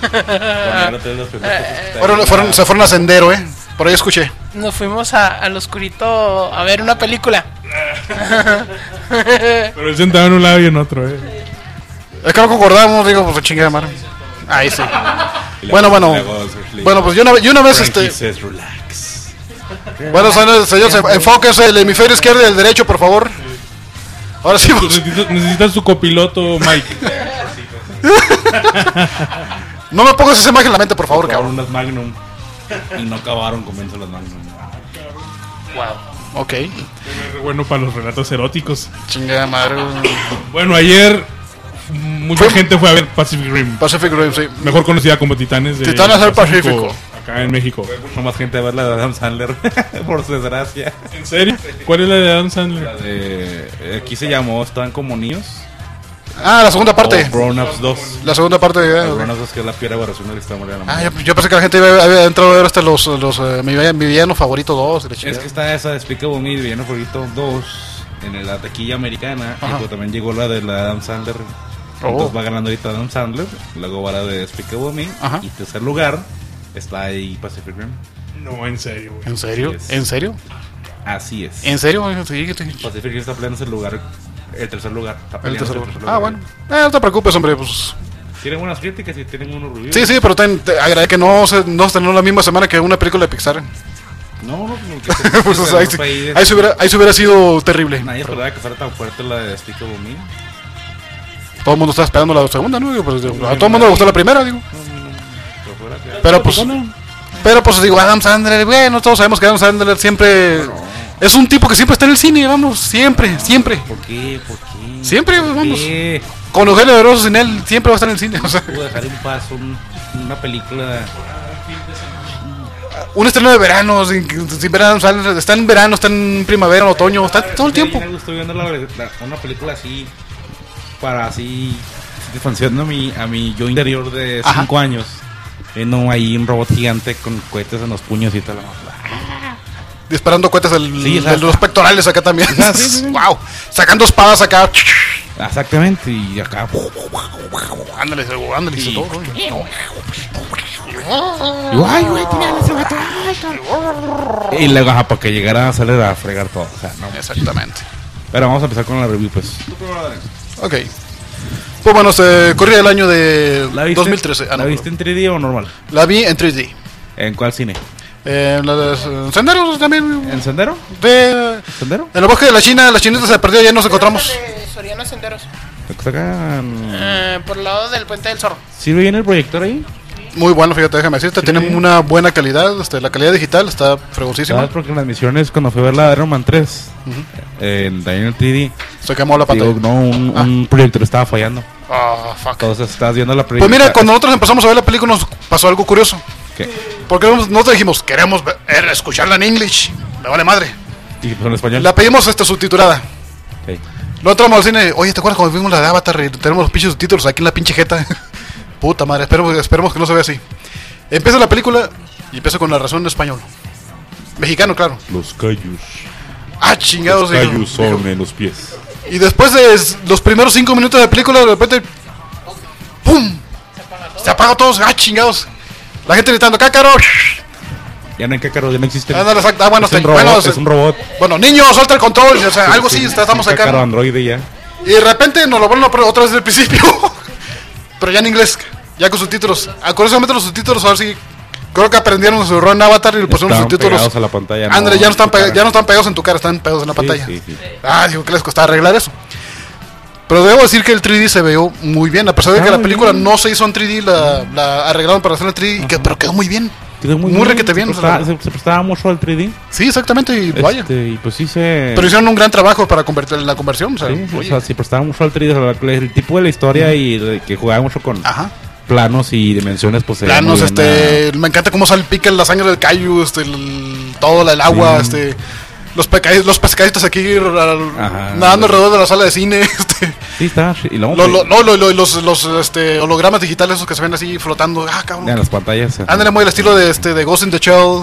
Se fueron a Sendero, por ahí escuché. Nos fuimos al oscurito a ver una película. Pero él sentado en un lado y en otro, Es que no concordamos, digo, pues chingada madre. Ahí sí. Bueno, pues yo una vez Bueno, señores, enfóquense el hemisferio izquierdo y el derecho, por favor. Ahora sí. Necesitas tu copiloto, Mike. No me pongas esa imagen en la mente, por favor, cabrón. Unas Magnum y no acabaron comiendo las Magnum. Wow. Ok. Bueno para los relatos eróticos. Chingada madre. Bueno, ayer mucha gente fue a ver Pacific Rim. Sí. Mejor conocida como Titanes del Pacífico. Acá en México. Mucho más gente a ver la de Adam Sandler, por su desgracia. ¿En serio? ¿Cuál es la de Adam Sandler? La de... aquí se llamó Estaban como niños. La segunda parte. Grown Ups 2. La segunda parte de Grown Ups 2, que es la peor evaluación de la historia. Yo pensé que la gente había entrado a ver hasta mi villano favorito 2. Es que está esa de Despicable Me, villano favorito 2, en la taquilla americana. Y pues también llegó la de la Adam Sandler. Entonces va ganando ahorita Adam Sandler. Luego va la de Despicable Me. Y tercer lugar está ahí Pacific Rim. No, en serio, güey. ¿En serio? ¿En serio? Así es. ¿En serio? Sí. Pacific Rim está peleando el tercer lugar. Bueno. No te preocupes, hombre, pues. Tienen buenas críticas y tienen unos reviews. Sí, pero agradezco que no se estrenó la misma semana que una película de Pixar. No, pues, ahí se hubiera sido terrible. Nadie esperaba que fuera tan fuerte la de Despicable Me. Todo el mundo está esperando la segunda, ¿no? Pues, a todo el mundo le gustó la primera, digo. Pero pues digo, Adam Sandler, bueno, todos sabemos que Adam Sandler siempre es un tipo que siempre está en el cine, vamos, siempre. ¿Por qué? Siempre, vamos. Con Eugenio Derbez sin él, siempre va a estar en el cine. Puedo dejar en paz una película. Un estreno de verano, sin verano, está en verano, está en primavera, en otoño, está todo el tiempo. Estoy viendo una película así, para así, satisfaciendo a mi yo interior de 5 años. Viendo ahí un robot gigante con cohetes en los puños y tal. Disparando cohetes de los pectorales acá también. Wow. Sacando espadas acá. Exactamente. Y acá. Ándale. Y luego, para que llegara a salir a fregar todo. O sea, no. Exactamente. Pero vamos a empezar con la review, pues. Ok. Pues bueno, se corría el año de 2013. ¿La viste en 3D o normal? La vi en 3D. ¿En cuál cine? En la de Senderos también. ¿En Sendero? ¿Sendero? En el bosque de la China, la chinita se perdió, ya nos encontramos. Soriano Senderos. Acá, por el lado del Puente del Zorro. ¿Sirve bien el proyector ahí? Muy bueno, fíjate, déjame decirte. Sí. Tienen una buena calidad. La calidad digital está fregosísima. ¿Sabes? Porque en las misiones, cuando fui a ver la de Iron Man 3, en Daniel 3D, Se quemó la pantalla. digo, no, un proyector estaba fallando. Ah, fuck. Entonces estás viendo la Pues mira, cuando nosotros empezamos a ver la película nos pasó algo curioso. ¿Qué? Porque nosotros dijimos, queremos escucharla en English. Me vale madre. ¿Y pues en español? La pedimos subtitulada. Ok. Luego entramos al cine. Oye, ¿te acuerdas cuando vimos la de Avatar y tenemos los pinches subtítulos aquí en la pinche jeta? Puta madre, esperemos que no se vea así. Empieza la película y empieza con la narración en español. Mexicano, claro. Los callos. Ah, chingados. Los dijo. callos son en los pies. Y después de los primeros 5 minutos de película, de repente, ¡pum! Se apagó todo. Ah, chingados. La gente gritando, ¡cácaro! Ya no hay cácaro, ya no existe. Ah, no, exacto. Ah, bueno, es un robot, bueno, es un robot. Bueno, niño, suelta el control. O sea, algo sí, estamos acá. Cácaro androide ya. Y de repente nos lo vuelven a poner otra vez desde el principio. Pero ya en inglés, ya con subtítulos. Curiosamente los subtítulos ahora sí. Creo que aprendieron su rol en Avatar y le pusieron Estaban subtítulos. pegados a la pantalla. André, ya no están en tu cara. ya no están pegados en tu cara, están pegados en la pantalla. Sí, sí. Ah, digo, ¿qué les costaba arreglar eso? Pero debo decir que el 3D se veo muy bien. A pesar de que la muy película bien. no se hizo en 3D, la arreglaron para hacer en 3D, pero quedó muy bien. Quedó Muy requete bien, Se prestaba, se prestaba mucho al 3D. Sí, exactamente, y vaya. Y pues sí se... Pero hicieron un gran trabajo para convertir la conversión. O sea, Sí, o oye. sea, se prestaba mucho al 3D. El tipo de la historia y que jugaba mucho con Ajá. planos y dimensiones, pues se veía Planos, muy bien me encanta cómo salpica la sangre del Caillou, todo el agua, Sí. los pescaditos aquí Ajá. nadando alrededor de la sala de cine, Sí, está. Y luego, los hologramas digitales esos que se ven así flotando, cabrón. en las pantallas. Ándale muy el estilo de Ghost in the Shell.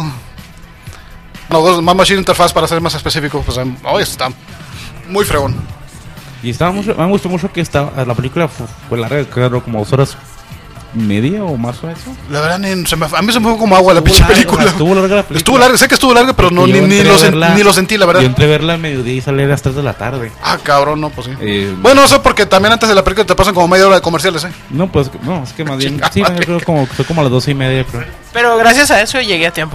No, más Machine Interface para ser más específico, pues está muy fregón. Y estaba mucho, me gustó mucho que la película fue larga, claro, como 2 horas y media o más o eso. La verdad, a mí se me fue como agua la pinche película. Estuvo larga la película. Estuvo larga, sé que estuvo larga, pero no, Porque yo ni entré a lo sentí, la verdad. Yo entré a verla al mediodía y salí a las 3 de la tarde. Ah, cabrón, no, pues sí. Bueno, Eso porque también antes de la película te pasan como media hora de comerciales, No, pues, no, es que más bien. Chingada Sí, madre. yo creo fue como a las 2:30, creo. Pero gracias a eso llegué a tiempo.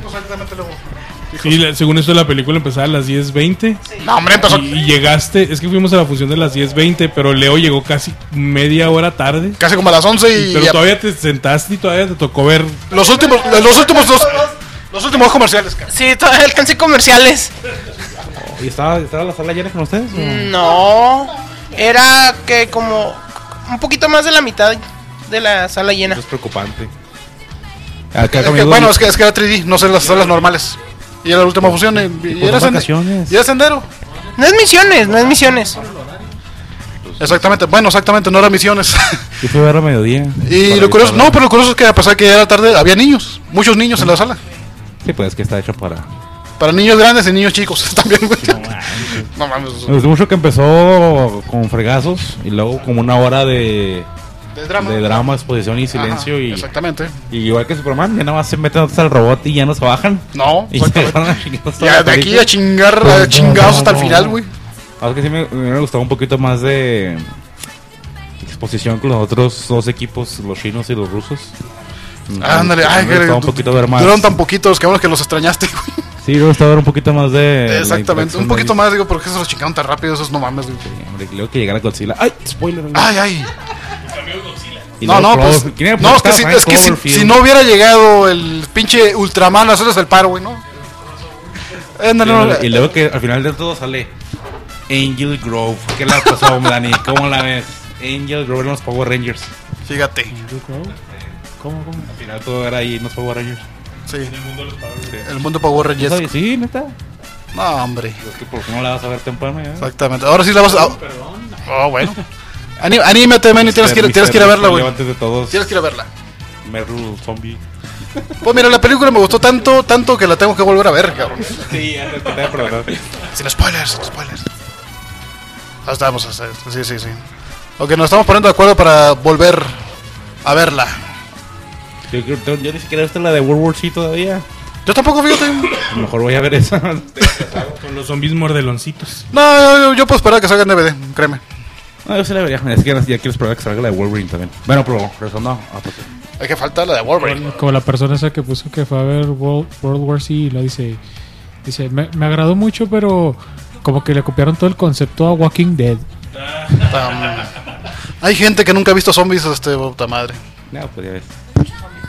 Sí, según esto la película empezaba a las 10:20 No, hombre, empezó y llegaste, es que fuimos a la función de las 10:20, pero Leo llegó casi media hora tarde. casi como a las 11 y Pero todavía te sentaste y todavía te tocó ver. los últimos dos comerciales, cara. Sí, todavía alcancé comerciales. ¿Y estaba la sala llena con ustedes? o? No, era que como un poquito más de la mitad de la sala llena. Eso es preocupante. Es que era 3D, no sé las salas normales. Y era la última función y era vacaciones. y era sendero. No es misiones. Exactamente, no era misiones. Yo fui a ver a mediodía. Y Para lo curioso, evitar- pero lo curioso es que a pesar de que ya era tarde, había niños, muchos niños en la sala. Sí, pues es que está hecho para. Para niños grandes y niños chicos también, güey. No mames. Me gustó mucho que empezó con fregazos y luego como una hora de drama, exposición y silencio. Ajá, exactamente. Y igual que Superman, ya nada más se meten al robot y ya no se bajan. No, Y se exactamente. van a chingar toda Ya la de aquí película. a chingar, a chingados hasta el final, güey. Aunque sí me gustaba un poquito más de exposición con los otros dos equipos, los chinos y los rusos. Ándale, me gustaba un poquito ver más. duraron tan poquitos, cabrones, que los extrañaste, güey. Sí, me gustaba ver un poquito más de. la Exactamente, interacción un poquito de- más, digo, ¿por qué se los chingaron tan rápido? Esos no mames, güey. Sí, hombre, y luego que llegara Godzilla. ¡Ay! Spoiler. Ay. Y No, luego no, pues. ¿quién era? No, es que, Estaba Frank si Cloverfield. no hubiera llegado el pinche Ultraman a hacerles el paro, güey, ¿no? Y luego que al final de todo sale Angel Grove. ¿Qué le pasó, Dani? ¿Cómo la ves? Angel Grove en los Power Rangers. Fíjate. ¿Cómo? Al final todo era ahí en los Power Rangers. Sí. El mundo Power Rangers. ¿Sabes? Sí, neta. No, hombre. Es que por qué no la vas a ver temprano ya. Exactamente. Ahora sí la vas a. Oh, bueno. Anímate, man, y tienes que ir a verla, güey. Antes de todos. Tienes que ir a verla. Meryl Zombie. Pues mira, la película me gustó tanto que la tengo que volver a ver, cabrón. Sí, antes que te voy a perdonar. Sin spoilers. Ahí estamos. Sí. Ok, nos estamos poniendo de acuerdo para volver a verla. Yo ni siquiera he visto la de World War Z todavía. Yo tampoco, fíjate. A lo mejor voy a ver esa. Con los zombies mordeloncitos. No, yo puedo esperar a que salga en DVD, créeme. No, yo sí la vería. Es que ya quiero esperar a que salga la de Wolverine también. Bueno, pero regresando a Hay que faltar la de Wolverine. Como la persona esa que puso que fue a ver World War Z y lo dice, me agradó mucho, pero como que le copiaron todo el concepto a Walking Dead. Hay gente que nunca ha visto zombies, puta madre. No, pues ya ves.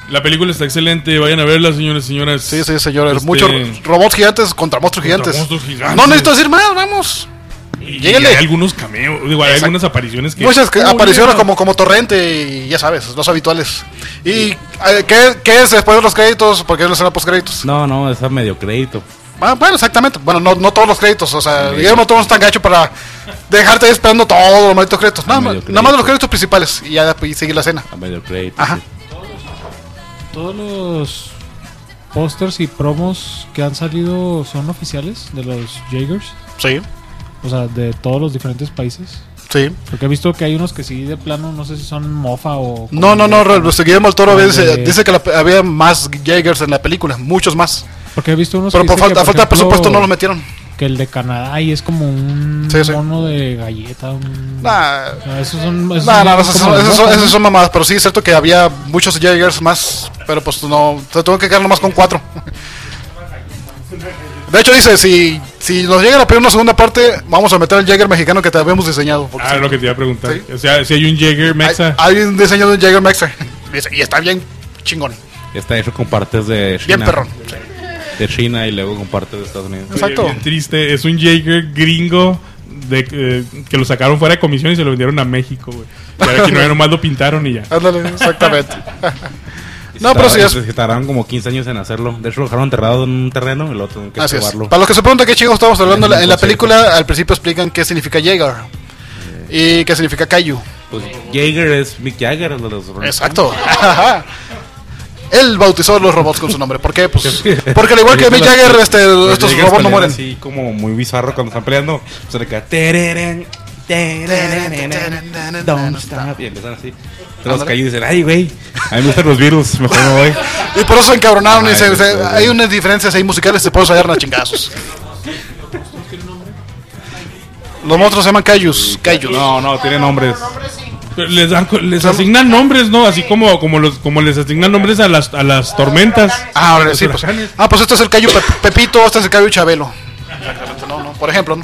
La película está excelente, vayan a verla, señores y señoras. Sí, señores. Muchos robots gigantes contra monstruos gigantes. gigantes. No necesito decir más, vamos. Y Lléguenle. hay algunos cameos, hay algunas apariciones que... Muchas apariciones como Torrente y ya sabes, los habituales. ¿Y qué es después de los créditos? Porque es la escena post créditos. No, es a medio crédito. Bueno, exactamente. Bueno, no todos los créditos. O sea, Guillermo del Toro no es tan gacho para dejarte ahí esperando todos los malditos créditos. Nada más los créditos principales y ya y seguir la escena. A medio crédito. Ajá. Sí. Todos los pósters y promos que han salido son oficiales de los Jaegers. Sí, O sea, de todos los diferentes países. sí. Porque he visto que hay unos que sí de plano, no sé si son mofa o... No, Guillermo del Toro de- dice que había más Jaegers en la película, muchos más. Porque he visto unos Pero que por dicen que, falta de ejemplo, presupuesto no los metieron. Que el de Canadá y es como un Sí. mono de galleta. Nah, Esos son... esas son mamadas, pero sí es cierto que había muchos Jaegers más, pero pues no, te tengo que quedar nomás con 4. De hecho dice, si nos llega a pedir una segunda parte, vamos a meter el Jaeger mexicano que te habíamos diseñado. Porque sí, lo que te iba a preguntar. Sí. O sea, si hay un Jaeger Mexa. hay un diseño de un Jaeger Mexa y está bien chingón, Está hecho con partes de China. bien perrón. Sí. De China y luego con partes de Estados Unidos. Exacto. Bien triste. Es un Jaeger gringo que lo sacaron fuera de comisión y se lo vendieron a México, güey. Y ahora aquí no, nomás lo pintaron y ya. Ándale, exactamente. Y No, pero sí es. se tardaron como 15 años en hacerlo. De hecho, lo dejaron enterrado en un terreno y lo tuvieron que Así es. probarlo. Para los que se preguntan qué chicos estamos hablando, en la Sí. película al principio explican qué significa Jaeger y qué significa Kaiju. Pues Jaeger es Mick Jagger, el de los Exacto. Él bautizó los robots con su nombre. ¿Por qué? Pues porque al igual que Mick Jagger, Los estos Jaegers robots no pelean mueren. así como muy bizarro cuando están peleando. Se le queda tereren, tereren, don't stop. Y empiezan así. Los Kaiju dicen, ay, güey, a mí me gustan los virus, mejor me voy. Y por eso se encabronaron. Ay, Y sí, sí. hay unas diferencias ahí musicales. Se pueden hallar a chingazos. Los monstruos se llaman Kaijus. No, tiene nombres. Pero les asignan nombres, ¿no? Así como les asignan nombres a las tormentas. Ah, ahora Los sí, pues. huracanes. Pues este es el Kaiju Pepito, este es el Kaiju Chabelo. Exactamente, no, por ejemplo, ¿no?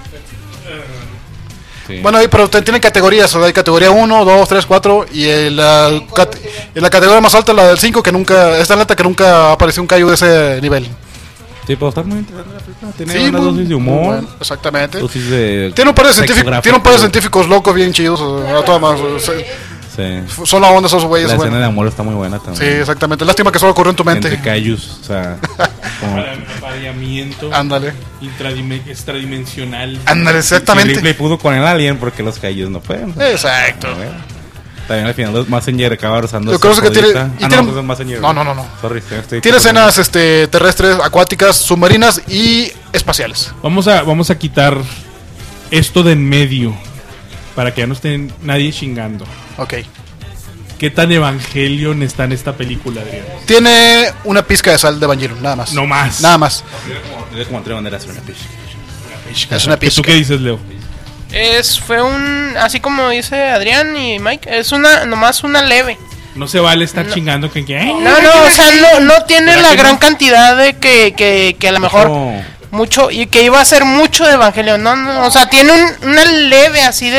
Sí. Bueno, pero tienen categorías, o sea, hay categoría 1, 2, 3, 4 y la categoría más alta, la del 5, que nunca, es tan alta que nunca apareció un Kaiju de ese nivel. Sí, pero está muy interesante la película. Tiene Sí, una muy- dosis de muy humor. bueno, exactamente. Dosis de Tiene un par de sexo científicos, gráfico. locos bien chidos, a toda más, Sí. son la onda esos güeyes, La escena bueno. de amor está muy buena Sí, también. exactamente. Lástima que solo ocurrió en tu mente. Entre Kaijus, o sea, como- Apareamiento Ándale. extradimensional. Ándale, Si exactamente. Ripley pudo con el alien porque los Kaijus no pueden. Exacto. También al final los Messenger acaba rozando. Yo creo esa que tiene- jodita. y Ah, tiene- no, pues es Messenger. No. Sorry, estoy Tiene escenas terrestres, acuáticas, submarinas y espaciales. Vamos a quitar esto de en medio para que ya no esté nadie chingando. Ok. ¿Qué tan Evangelion está en esta película, Adrián? Tiene una pizca de sal de Evangelion, nada más. No más. Nada más. Es como Andrea Banderas, una pitch. Es una ¿Tú pizca. qué dices, Leo? Fue así como dice Adrián y Mike, es nomás una leve. No se vale estar chingando que... No, o sea, no tiene ¿Verdad la que gran no? cantidad de que a lo mejor mucho, y que iba a ser mucho de Evangelion. No, o sea, tiene una leve así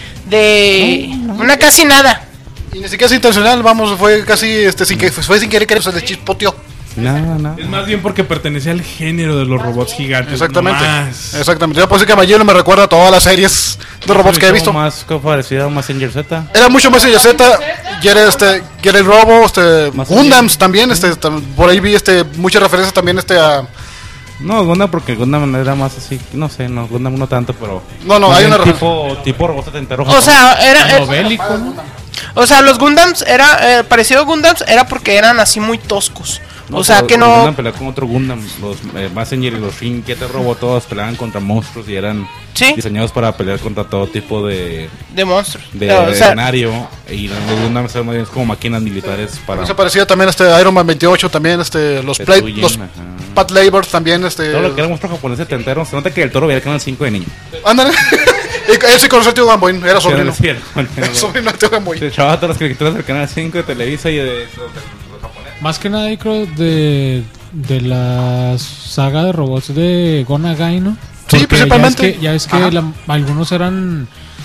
de una casi nada. Y ni siquiera es intencional, vamos, fue casi fue sin querer que se le chispoteó. Nada. Es más bien porque pertenece al género de los robots gigantes. Exactamente. no más. Exactamente. Yo puedo decir que Evangelion me recuerda a todas las series de robots que he visto. Más parecido a Messenger Z. Era mucho más Z, y era el Robo, Más Gundams también, por ahí vi muchas referencias también a No, Gundam porque Gundam era más así, no sé, no, Gundam no tanto, pero... No, más hay bien una tipo robot setentero. O sea, era Bélico, ¿no? o sea, los Gundams era parecido a Gundams era porque eran así muy toscos. No, o sea, pero que los no Gundam peleaban con otro Gundam. Los Messenger y los Shin, que robot, todos peleaban contra monstruos y eran Sí. diseñados para pelear contra todo tipo de de monstruos. de O sea, escenario. Y los Gundam son más bien como máquinas militares para... Se parecía también Iron Man 28, también los Tetsuyen, los ajá. Pat Labors también Todo lo que era monstruo japonés setentero. Se nota que el Toro veía el Canal 5 de niño. Ándale. Él sí conoció a Tío Gamboín, era sobrino. Sí, era Era sobrino de Tío Gamboín. se echaba todas las caricaturas del Canal 5 de Televisa y de Más que nada, yo creo, de la saga de robots de Go Nagai, ¿no? Sí, Porque principalmente. Ya es que Ajá. algunos eran...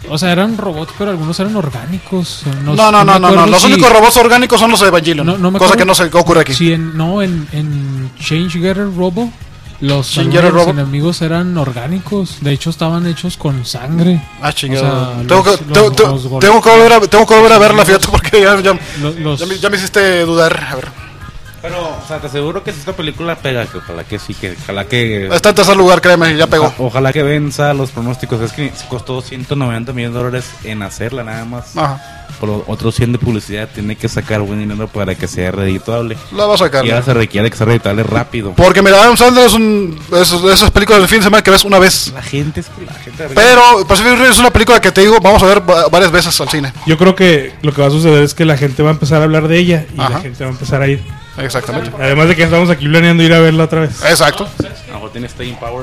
O sea, eran robots, pero algunos eran orgánicos. No. me acuerdo Los si- únicos robots orgánicos son los de Evangelion. No me cosa acuerdo que no se ocurre aquí. si en Change Getter Robo, los Change Getter Robo. enemigos eran orgánicos. De hecho, estaban hechos con sangre. Ah, chingado. O sea, tengo, los- que, los- tengo- los tengo que volver a, tengo que volver a verla, fíjate, porque Los- ya me hiciste dudar. A ver. Pero, o sea, te aseguro que si esta película pega, que ojalá que sí, que ojalá que... Está en tercer lugar, créeme, ya pegó. Ojalá que venza los pronósticos. Es que costó $190 millones en hacerla nada más. Ajá. Por otros 100 de publicidad tiene que sacar buen dinero para que sea redituable. La va a sacar. Y ahora se requiere que sea redituable rápido. Porque mira, Adam Sandler es esas películas del fin de semana que ves una vez. La gente es que la gente... Pero Pacific Rim es una película que te digo, vamos a ver varias veces al cine. Yo creo que lo que va a suceder es que la gente va a empezar a hablar de ella y Ajá. la gente va a empezar a ir. Exactamente. Además de que estamos aquí planeando ir a verla otra vez. Exacto. A lo mejor tiene staying power.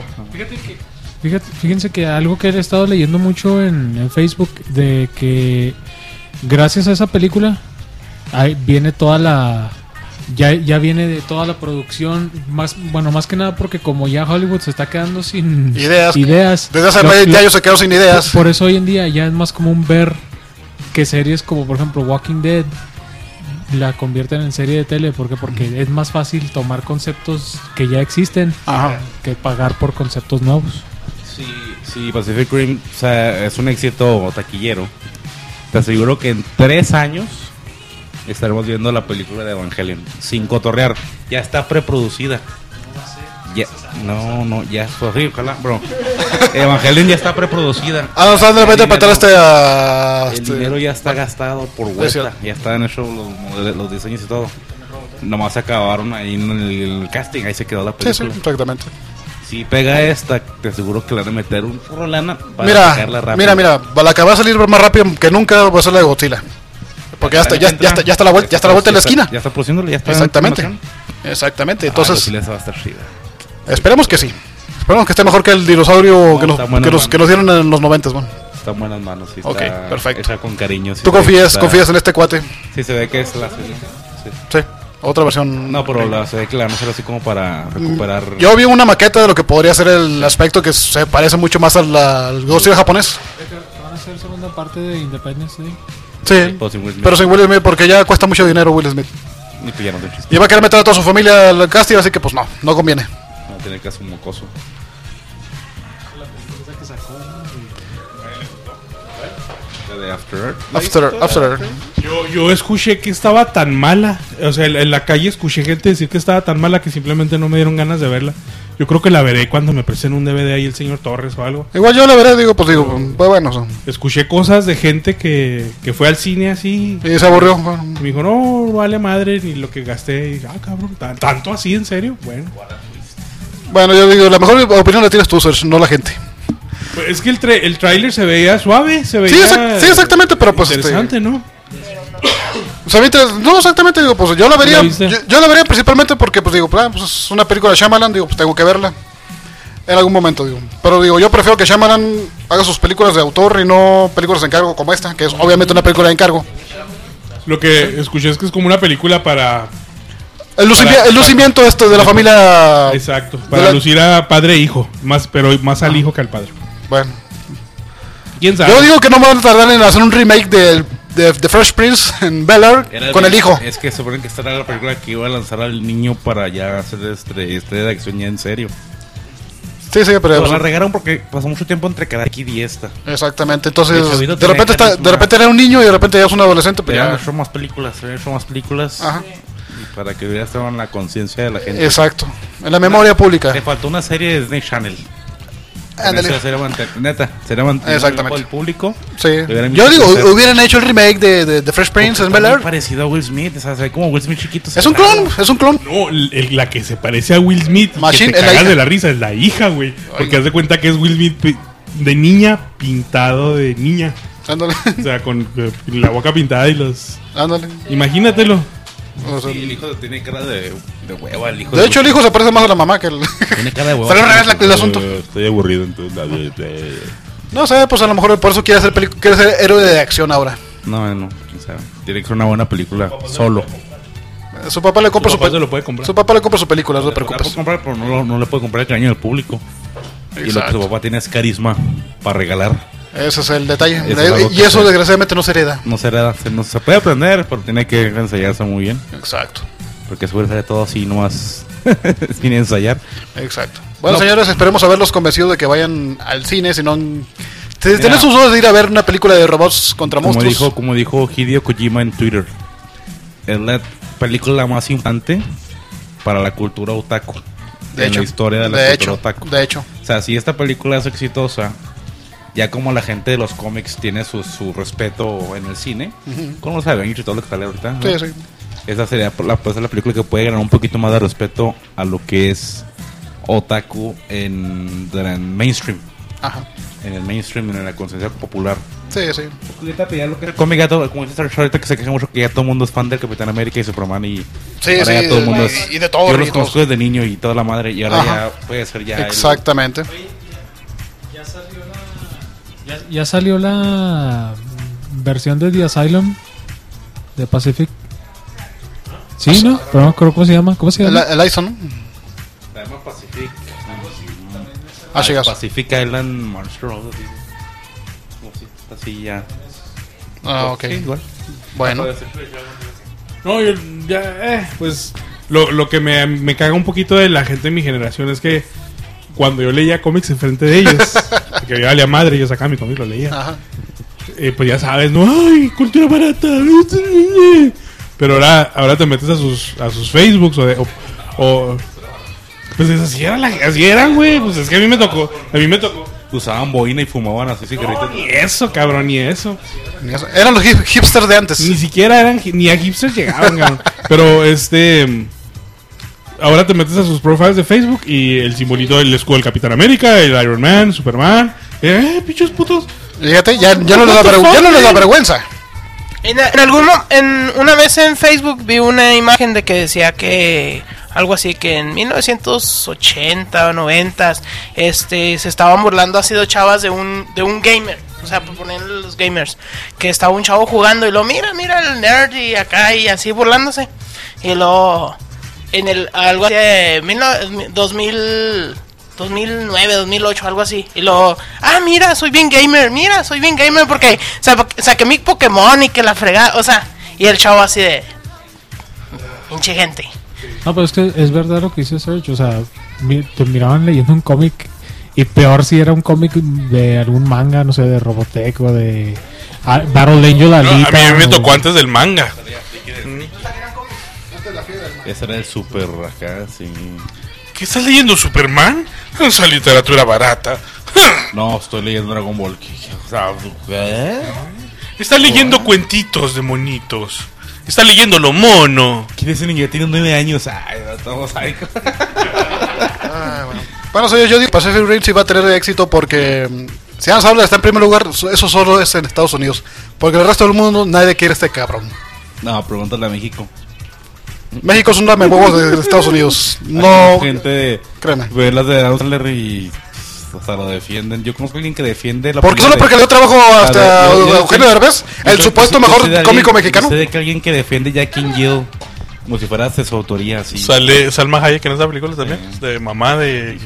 Fíjense que algo que he estado leyendo mucho en Facebook, de que gracias a esa película ahí viene toda la... Ya viene de toda la producción, más que nada porque como ya Hollywood se está quedando sin Ideas. Desde hace lo- 20 lo- años se quedó sin ideas. Por eso hoy en día ya es más común ver que series como por ejemplo Walking Dead la convierten en serie de tele. Porque es más fácil tomar conceptos que ya existen Ajá. que pagar por conceptos nuevos. Sí, Pacific Rim, o sea, es un éxito taquillero. Te aseguro que en 3 años estaremos viendo la película de Evangelion. Sin cotorrear. Ya está preproducida. Ya, ya es así, ojalá, bro. Evangelion ya está preproducida. Adam Sandler va a interpretar a El dinero ya está gastado por vuelta. cierto. Ya están hechos los diseños y todo. Nomás se acabaron ahí en el casting. Ahí se quedó la Sí, película. sí, exactamente. Si pega esta, te aseguro que le van a meter un chorro de lana para sacarla rápido. Mira, la que va a salir más rápido que nunca va a ser la de Godzilla. Porque ya está la vuelta, en la esquina. Ya está produciéndole, ya está. Exactamente. Exactamente. Entonces, Godzilla se va a estar chida. esperemos que sí. Esperemos que esté mejor que el dinosaurio No, que, está buena, que nos dieron en los 90. Bueno. Está en buenas manos. Sí, Ok, está perfecto. hecha con cariño. Sí ¿Tú se ve que confías en este cuate? Sí, se ve que es la serie. Sí. Sí. Otra versión. No, pero se ve que la van a hacer así como para recuperar. Yo vi una maqueta de lo que podría ser el aspecto que se parece mucho más al Godzilla japonés. ¿Van a hacer segunda parte de Independence Day? Sí. Pues sin Will Smith. Pero sin Will Smith, porque ya cuesta mucho dinero Will Smith. Ni pues ya no tiene chiste. Y va a querer meter a toda su familia al casting, así que pues no conviene. Va a tener que hacer un mocoso. La de After Earth. After Earth. Yo escuché que estaba tan mala. O sea, en la calle escuché gente decir que estaba tan mala que simplemente no me dieron ganas de verla. Yo creo que la veré cuando me presten un DVD ahí el señor Torres o algo. Igual yo la veré, pues bueno. Escuché cosas de gente que fue al cine así. Y se aburrió. Bueno. Y me dijo, no, vale madre ni lo que gasté. Y dije, cabrón, ¿tanto así, en serio? Bueno, yo digo, la mejor opinión la tienes tú, Serge, no la gente. Pues es que el tráiler se veía suave, se veía... Sí, exactamente, pero pues... interesante, ¿no? O sea, no, exactamente, digo, pues yo la vería, ¿La viste? yo la vería principalmente porque, pues digo, pues es una película de Shyamalan, digo, pues tengo que verla en algún momento, digo. Pero digo, yo prefiero que Shyamalan haga sus películas de autor y no películas de encargo como esta, que es obviamente una película de encargo. Lo que escuché es que es como una película para... El lucimiento esto de la familia... Exacto, para lucir a padre e hijo, pero más al hijo que al padre. Bueno. ¿Quién sabe? Yo digo que no van a tardar en hacer un remake de Fresh Prince en Bel-Air con el hijo. Es que se supone que esta era la película que iba a lanzar al niño para ya hacer estrella de acción ya en serio. Sí, pero... Pero la regaron porque pasó mucho tiempo entre Karate Kid y esta. Exactamente, entonces El chavito de repente tenía carisma. era un niño y de repente ya es un adolescente, Pero pero ya ya... hecho más películas. Ajá. Y para que hubiera estado en la conciencia de la gente. Exacto, en la memoria pública. Le faltó una serie de Disney Channel. Ándale. Neta, sería mantener Exactamente. el público. Sí. Hubieran Yo digo, hacer- hubieran hecho el remake de Fresh Prince en Está muy Bel-Air. parecido a Will Smith, o sea, se ve como Will Smith chiquito. Es un clon, es un clon. No, la que se parece a Will Smith y Machine, que es te la cagas hija. de la risa es la hija, güey. Porque haz de cuenta que es Will Smith de niña pintado de niña. Ándale, O sea, con la boca pintada y los... ándale. Imagínatelo. O sea, Sí, el hijo tiene cara de hueva, el hijo. de hecho, el hijo se parece más a la mamá que el... tiene cara de hueva. Pero al revés el asunto. Estoy aburrido entonces. No sé, pues a lo mejor por eso quiere ser héroe de acción ahora. No, o sea, tiene que ser una buena película solo. Su papá le compra Su papá se lo puede comprar. Su papá le compra su película, no te La puede preocupes. comprar, pero no le puede comprar el cariño del público. Y lo que su papá tiene es carisma para regalar. Ese es el detalle. Eso es algo Y que eso se- desgraciadamente no se hereda. No se puede aprender, pero tiene que ensayarse muy bien. Exacto. Porque suele ser todo así nomás sin ensayar. Exacto. Bueno, No. señores, esperemos haberlos convencido de que vayan al cine, si no... Mira. Tienen sus ojos de ir a ver una película de robots contra monstruos. Como dijo Hideo Kojima en Twitter, es la película más importante para la cultura otaku. De hecho. La historia de la De cultura hecho. otaku. De hecho. O sea, si esta película es exitosa, ya como la gente de los cómics tiene su respeto en el cine, con los Avengers y todo lo que sale ahorita, ¿no? Sí, sí. Esa sería la película que puede ganar un poquito más de respeto a lo que es otaku en mainstream. Ajá. En el mainstream, en la conciencia popular. Sí, sí. Ahorita ya lo que es el cómic, ya todo, como dice Star Wars, ahorita que se queja mucho que ya todo el mundo es fan del Capitán América y Superman y Sí, ahora sí, ya todo el mundo es, y de todo. yo los conozco desde niño y toda la madre y ahora Ajá. ya puede ser ya Exactamente. Ya salió la versión de The Asylum de Pacific. Sí, ¿no? Pero no creo cómo se llama. ¿Cómo se llama? El Ison. se llama Pacific. Chicas. Pacific Island Monster algo así. Como si está así ya. Ah, ok. Sí, igual. Bueno. No, yo ya, pues lo que me caga un poquito de la gente de mi generación es que cuando yo leía cómics enfrente de ellos, que yo valía madre, yo sacaba mi cómic y lo leía. Ajá. Pues ya sabes, ¿no? ¡Ay, cultura barata! Pero ahora te metes a sus Facebooks o pues así eran, güey. Pues es que a mí me tocó. Usaban boina y fumaban así cigarritos. Ni eso, cabrón, ni eso. Eran los hipsters de antes. Ni siquiera ni a hipsters llegaban, cabrón. Pero ahora te metes a sus profiles de Facebook y el simbolito del escudo del Capitán América, el Iron Man, Superman. Pichos putos. Fíjate, ya no les da vergüenza. Una vez en Facebook vi una imagen de que decía que algo así que en 1980 o 90 se estaban burlando así dos chavas de un gamer, o sea, por ponerle los gamers, que estaba un chavo jugando y lo mira el nerd y acá y así burlándose, y luego en el algo así de 2009, 2008, algo así. Y luego, mira, soy bien gamer porque saqué mi Pokémon y que la fregada, o sea, y el chavo así de pinche gente. No, pero es que es verdad lo que dice Serge, o sea, te miraban leyendo un cómic y peor si era un cómic de algún manga, no sé, de Robotech o de Battle Angel Alita. A mí me tocó antes del manga. Ese era el super acá, sí. ¿Qué estás leyendo, Superman? Esa literatura barata. No, estoy leyendo Dragon Ball. O sea, ¿eh? Está leyendo cuentitos de monitos. Está leyendo lo mono. ¿Quién es ese niño? Tiene 9 años. Ay, no estamos ahí. Bueno, yo digo que Pacific Rim sí va a tener éxito porque si Hans Habla está en primer lugar, eso solo es en Estados Unidos. Porque el resto del mundo nadie quiere este cabrón. No, pregúntale a México. México es un lamehuevos de Estados Unidos. No, Gente créeme. ve las de Adam Sandler y hasta lo defienden. Yo conozco a alguien que defiende la Porque película solo porque le dio trabajo hasta Eugenio Derbez, el supuesto mejor cómico mexicano. Sé de que alguien que defiende Jack and Jill como si fuera de su autoría, así. Sale Salma Hayek en esa película también. De mamá de.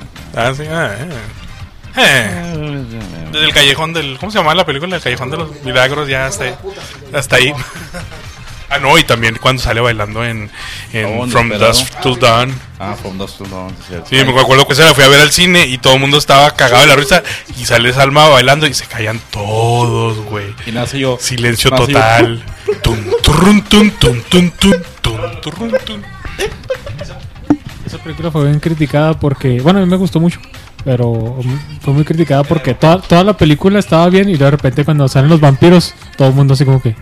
Desde el callejón del. ¿Cómo se llama la película? El callejón de los milagros, ya hasta ahí. No, y también cuando sale bailando en From Dusk Till Dawn. From Dusk Till Dawn, cierto. Sí, me acuerdo que se la fui a ver al cine y todo el mundo estaba cagado de la risa. Y sale Salma bailando y se callan todos, güey. Y nace yo. Silencio total. Tum, turrun, tum, tum, tum, tum, tum, turrun, tum. Esa película fue bien criticada porque, bueno, a mí me gustó mucho, pero fue muy criticada porque toda la película estaba bien y de repente cuando salen los vampiros, todo el mundo así como que...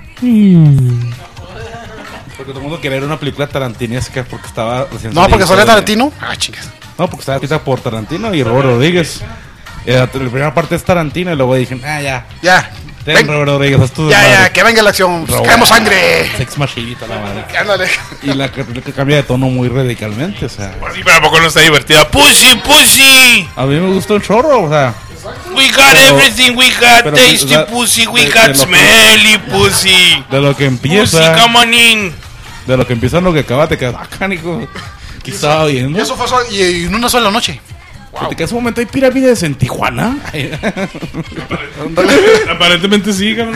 Porque todo el mundo quería ver una película tarantinesca porque estaba... No, porque sale Tarantino. Chicas. No, porque estaba escrita por Tarantino y Robert Rodríguez. La primera parte es Tarantino y luego dijeron, Ya. Ten, Robert Rodríguez, haz tu Ya, madre. que venga la acción. Queremos sangre. Sex Machine y toda la madre. Ándale. Y la que cambia de tono muy radicalmente, o sea... Sí, pero ¿a poco no está divertida? ¡Pussy, pussy! A mí me gustó un chorro, o sea... We got everything, we got pero, tasty o sea, pussy, we de got lo que- smelly pussy. De lo que Pussy, empieza... come on in. De lo que empieza a lo que acaba, te quedas... cánico. ¿Qué estaba viendo? Y eso fue y en una sola noche. Fíjate que en ese momento hay pirámides en Tijuana. Aparentemente sí, cabrón.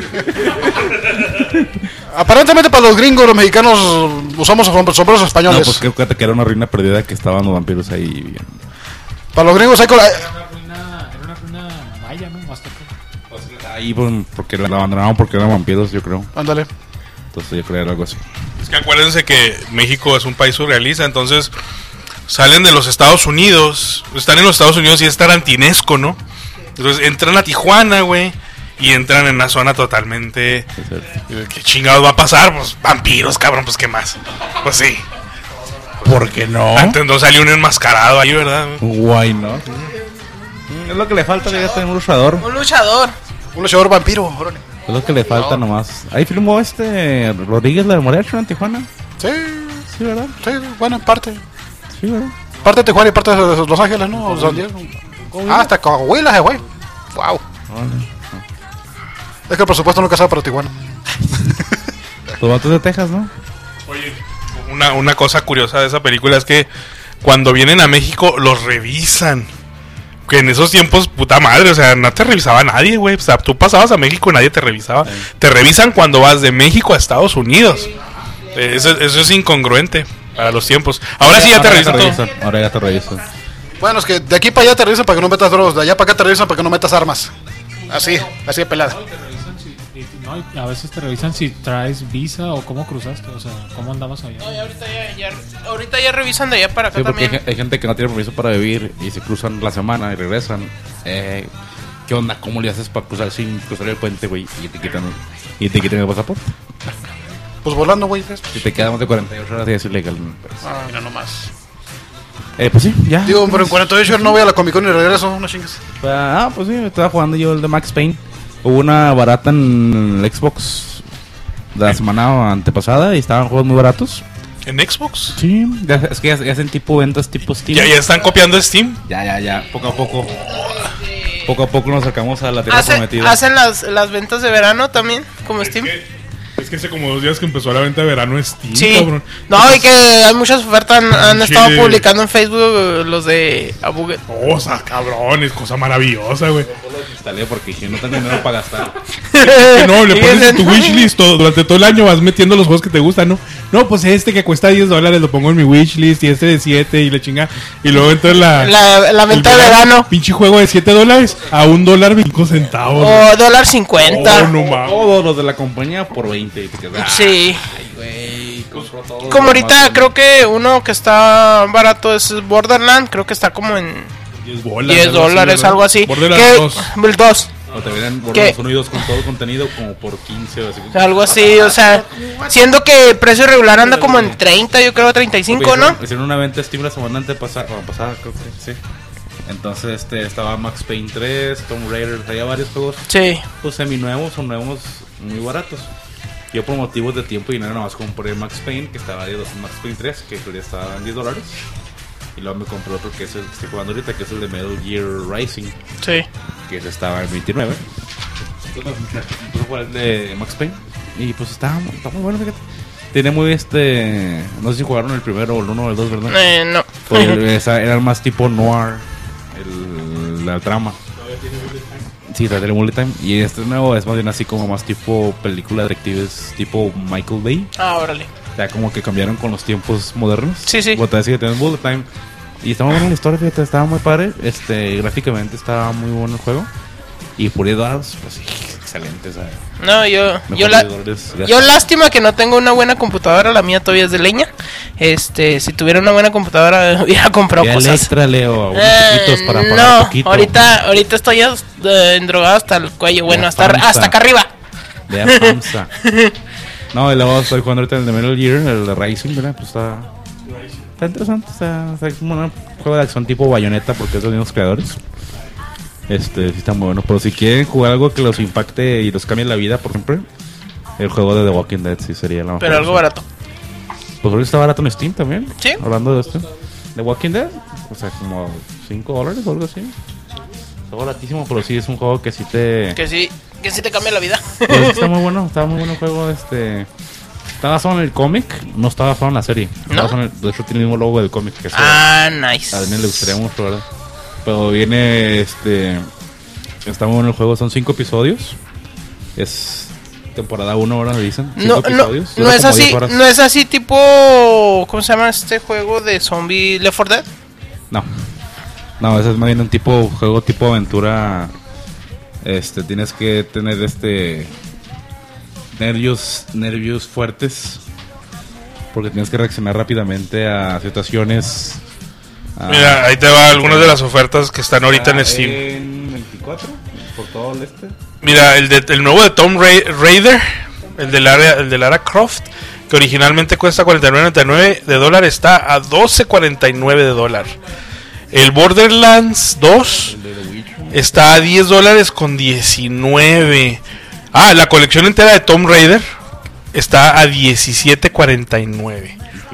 Aparentemente para los gringos, los mexicanos usamos sombreros No, españoles. pues creo que era una ruina perdida que estaban los vampiros ahí viviendo. Para los gringos hay Era una ruina maya, ¿no? Azteca. Ahí porque la abandonaron porque eran vampiros, yo creo. Ándale. Entonces yo creo que era algo así. Es que acuérdense que México es un país surrealista, entonces salen de los Estados Unidos, están en los Estados Unidos y es tarantinesco, ¿no? Entonces entran a Tijuana, güey, y entran en una zona totalmente... ¿Qué chingados va a pasar? Pues vampiros, cabrón, pues qué más. Pues sí. ¿Por qué no? Antes no salió un enmascarado ahí, ¿verdad? Guay, ¿no? Es lo que le falta, ya tener un luchador. Un luchador. Un luchador vampiro. Órale. Es lo que le falta nomás. Ahí filmó Rodríguez la de Morecho en Tijuana. Sí, Sí, ¿verdad? sí, bueno, en parte. Sí, ¿verdad? Parte de Tijuana y parte de Los Ángeles, ¿no? O San Diego. Hasta Coahuila, güey. Wow. Es que el presupuesto nunca sale para Tijuana. Los vatos de Texas, ¿no? Oye, una cosa curiosa de esa película es que cuando vienen a México los revisan. Que en esos tiempos, puta madre, o sea, no te revisaba nadie, güey. O sea, tú pasabas a México y nadie te revisaba. Te revisan cuando vas de México a Estados Unidos. Eso es incongruente para los tiempos. Ahora sí ya te revisan todo. Ahora ya te revisan. Bueno, es que de aquí para allá te revisan para que no metas drogas. De allá para acá te revisan para que no metas armas. Así de pelada. No, a veces te revisan si traes visa o cómo cruzaste, o sea, cómo andabas allá. No, y ahorita ya revisan de allá para acá Sí, porque también. hay gente que no tiene permiso para vivir y se cruzan la semana y regresan. ¿Qué onda? ¿Cómo le haces para cruzar sin cruzar el puente, güey? Y te quitan el pasaporte. Pues volando, güey. Si te quedan más de 48 horas ya es ilegal. Mira nomás. Pues sí, ya. Digo, pero en 48 horas no voy a la Comic Con y regreso, unas chingas. Pues sí, estaba jugando yo el de Max Payne. Hubo una barata en el Xbox la semana antepasada y estaban juegos muy baratos. ¿En Xbox? Sí, es que ya hacen tipo ventas tipo Steam. Ya están copiando Steam. Ya, poco a poco. Poco a poco nos sacamos a la tierra prometida. Hacen las ventas de verano también, como Steam. Es que hace como 2 días que empezó la venta de verano Steam, Sí. cabrón. No, y que hay muchas ofertas. Han estado Chile. publicando en Facebook los de Abuget. Cosa, cabrón, es cosa maravillosa, güey. Instalé porque dije, no tengo dinero para gastar. Que no, le pones en tu wishlist durante todo el año, vas metiendo los juegos que te gustan, ¿no? No, pues este que cuesta $10 lo pongo en mi wishlist y este de 7 y la chinga. Y luego entonces La venta el de verano. Pinche juego de $7 a $1.25. O $1.50. Oh, no mames. Todos los de la compañía por 20. Y te quedas, Sí. ay, güey, compro todo. Como ahorita creo que uno que está barato es Borderlands. Creo que está como en $10, algo así. Borderlands 2. El 2. O te vienen ¿Qué? Borderlands 1 y 2 con todo el contenido como por 15 o así. Algo así, o sea, siendo que el precio regular anda como en 30, yo creo 35, ¿no? Hicieron una venta Steam la semana pasada, creo que sí. Entonces estaba Max Payne 3, Tomb Raider, había varios juegos Sí. pues semi-nuevos o nuevos muy baratos. Yo por motivos de tiempo y dinero nada más compré Max Payne, que estaba de Max Payne 3, que ya estaba en $10. Y luego me compré otro que es el que estoy jugando ahorita, que es el de Metal Gear Rising, Sí. que ese estaba en 29. Entonces me puse a jugar el de Max Payne y pues está muy bueno, fíjate. Tiene muy no sé si jugaron el primero o el 1 o el 2, ¿verdad? No. Pues era más tipo noir la trama. Sí, tiene bullet time. Y este nuevo es más bien así como más tipo película de detectives tipo Michael Bay. Ah, órale. O sea, como que cambiaron con los tiempos modernos. Sí, sí. Botas que tienen bullet time. Y estaba buena la historia, fíjate, estaba muy padre. Gráficamente estaba muy bueno el juego. Y por $10, pues sí, excelente, ¿sabes? No, yo Yo lástima que no tengo una buena computadora, la mía todavía es de leña. Si tuviera una buena computadora hubiera comprado cosas. Electra, Leo, unos poquitos para pagar no, poquito. ahorita estoy endrogado hasta el cuello, bueno, La hasta panza. acá arriba. De Afanza. No, y luego estoy jugando ahorita el de Metal Gear, el de Rising, ¿verdad? Pues está interesante, está como un juego de acción tipo Bayonetta porque es de los mismos creadores. Sí está muy bueno, pero si quieren jugar algo que los impacte y los cambie la vida, por ejemplo, el juego de The Walking Dead sí sería la mejor. Pero algo barato. Pues ahorita está barato en Steam también. Sí. Hablando de esto. The Walking Dead, o sea, como $5 o algo así. Está baratísimo, pero sí es un juego que sí te... Que sí te cambia la vida. Pues está muy bueno el juego. Está basado en el cómic, no está basado en la serie. ¿No? De hecho tiene el mismo logo del cómic que Ah, nice. a Daniel le gustaría mucho, ¿verdad? Pero viene estamos en el juego, son 5 episodios. Es temporada 1 ahora me dicen. 5 episodios. No es así, no es así tipo, ¿cómo se llama este juego de zombie Left 4 Dead? No, ese es más bien un juego tipo aventura. Tienes que tener nervios fuertes, porque tienes que reaccionar rápidamente a situaciones. Mira, ahí te va algunas de las ofertas que están ahorita en Steam. En 24, por todo el Mira, el nuevo de Tomb Raider, el de Lara Croft, que originalmente cuesta $49.99, está a $12.49. El Borderlands 2 está a $10.19. La colección entera de Tomb Raider está a $17.49.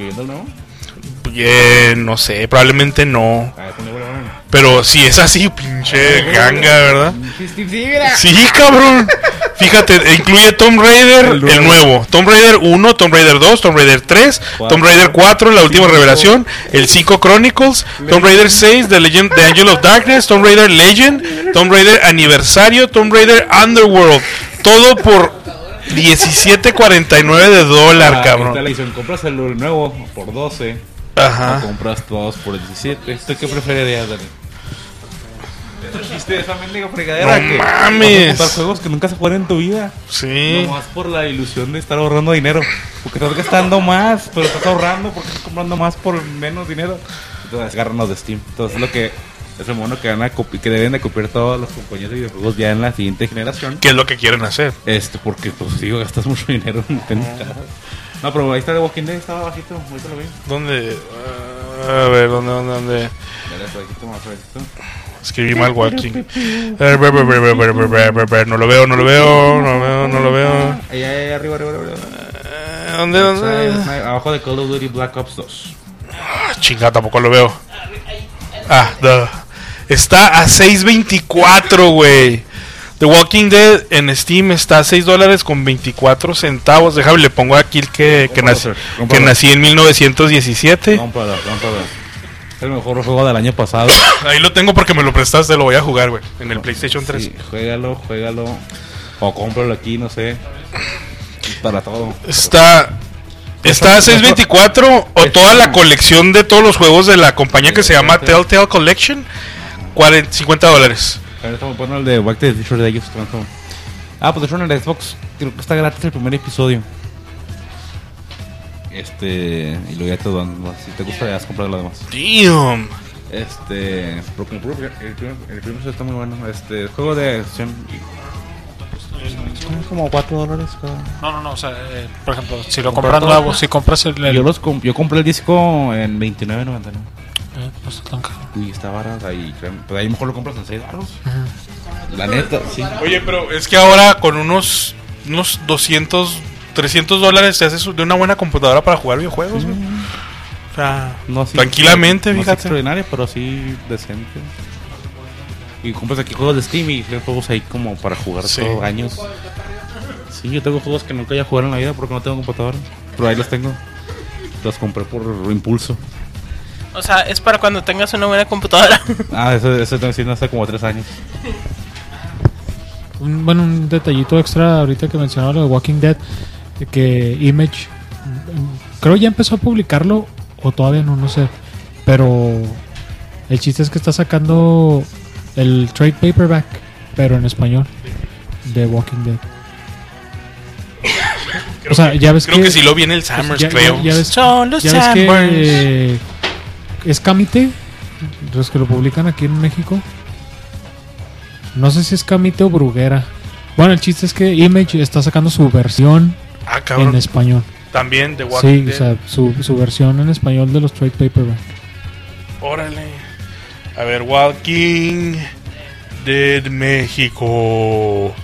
No sé, probablemente no. Pero si es así, pinche ganga, ¿verdad? Sí, cabrón. Fíjate, incluye Tomb Raider, el nuevo, Tomb Raider 1, Tomb Raider 2, Tomb Raider 3, Tomb Raider 4, la última revelación, el 5 Chronicles, Tomb Raider 6, The Angel of Darkness, Tomb Raider Legend, Tomb Raider Aniversario, Tomb Raider Underworld. Todo por $17.49, cabrón. Compras el nuevo por 12. Ajá. O compras todos por 17. ¿Qué preferirías, Dani? ¿Existe esa mendiga fregadera? No que mames. Vas a comprar juegos que nunca se juegan en tu vida. Sí. Nomás por la ilusión de estar ahorrando dinero. Porque estás gastando más, pero estás ahorrando porque estás comprando más por menos dinero. Entonces, agárranos de Steam. Entonces, lo que es el mono que deben de copiar todas las compañías de videojuegos ya en la siguiente generación. ¿Qué es lo que quieren hacer? Porque, pues, digo, gastas mucho dinero en pendejadas. No, pero ahí está The Walking Dead, estaba bajito, ahorita lo vi. ¿Dónde? A ver, ¿dónde? Escribí mal Walking. No lo veo. Ahí arriba. ¿Dónde? Abajo de Call of Duty Black Ops 2. Chinga, tampoco lo veo. Está a $6.24, güey. The Walking Dead en Steam está a $6.24. Déjame, le pongo aquí el que nací en 1917. Cómpralo. El mejor juego del año pasado. Ahí lo tengo porque me lo prestaste, lo voy a jugar, güey, en el PlayStation 3. Sí, juégalo. O cómpralo aquí, no sé. Para todo. Está a $6.24 o toda la colección de todos los juegos de la compañía que se llama Telltale Collection, $50. Estamos poniendo el de Back to the Future de ellos. Pues de hecho en el Xbox creo que está gratis el primer episodio. Y luego ya te dan. Si te gusta, ya has comprado lo demás. Damn. Porque el primer está muy bueno. Juego de acción. Como $4 cada. No, o sea, por ejemplo, si lo compras nuevo, si compras el. Yo compré el disco en $29.99. No está tan caro. Y está barato ahí. Pues ahí mejor lo compras en $6. La neta, sí. Oye, pero es que ahora con unos $200, $300 te haces de una buena computadora para jugar videojuegos, güey. O sea, tranquilamente, no fíjate. Es extraordinario, pero sí decente. Y compras aquí juegos de Steam y juegos ahí como para jugar todos años. Sí, yo tengo juegos que nunca voy a jugar en la vida porque no tengo computadora. Pero ahí los tengo. Los compré por impulso. O sea, es para cuando tengas una buena computadora. Eso tengo diciendo hace como 3 años. Un detallito extra ahorita que mencionaba lo de Walking Dead, que Image creo ya empezó a publicarlo o todavía no sé, pero el chiste es que está sacando el trade paperback pero en español de Walking Dead. O sea, ya ves creo que si lo viene el Summers, creo. Son los ya ves que es Camite los que lo publican aquí en México. No sé si es Camite o Bruguera. Bueno, el chiste es que Image está sacando su versión en español. También de Walking Dead. Sí, o sea, su versión en español de los trade paperback. Órale. A ver, Walking Dead México.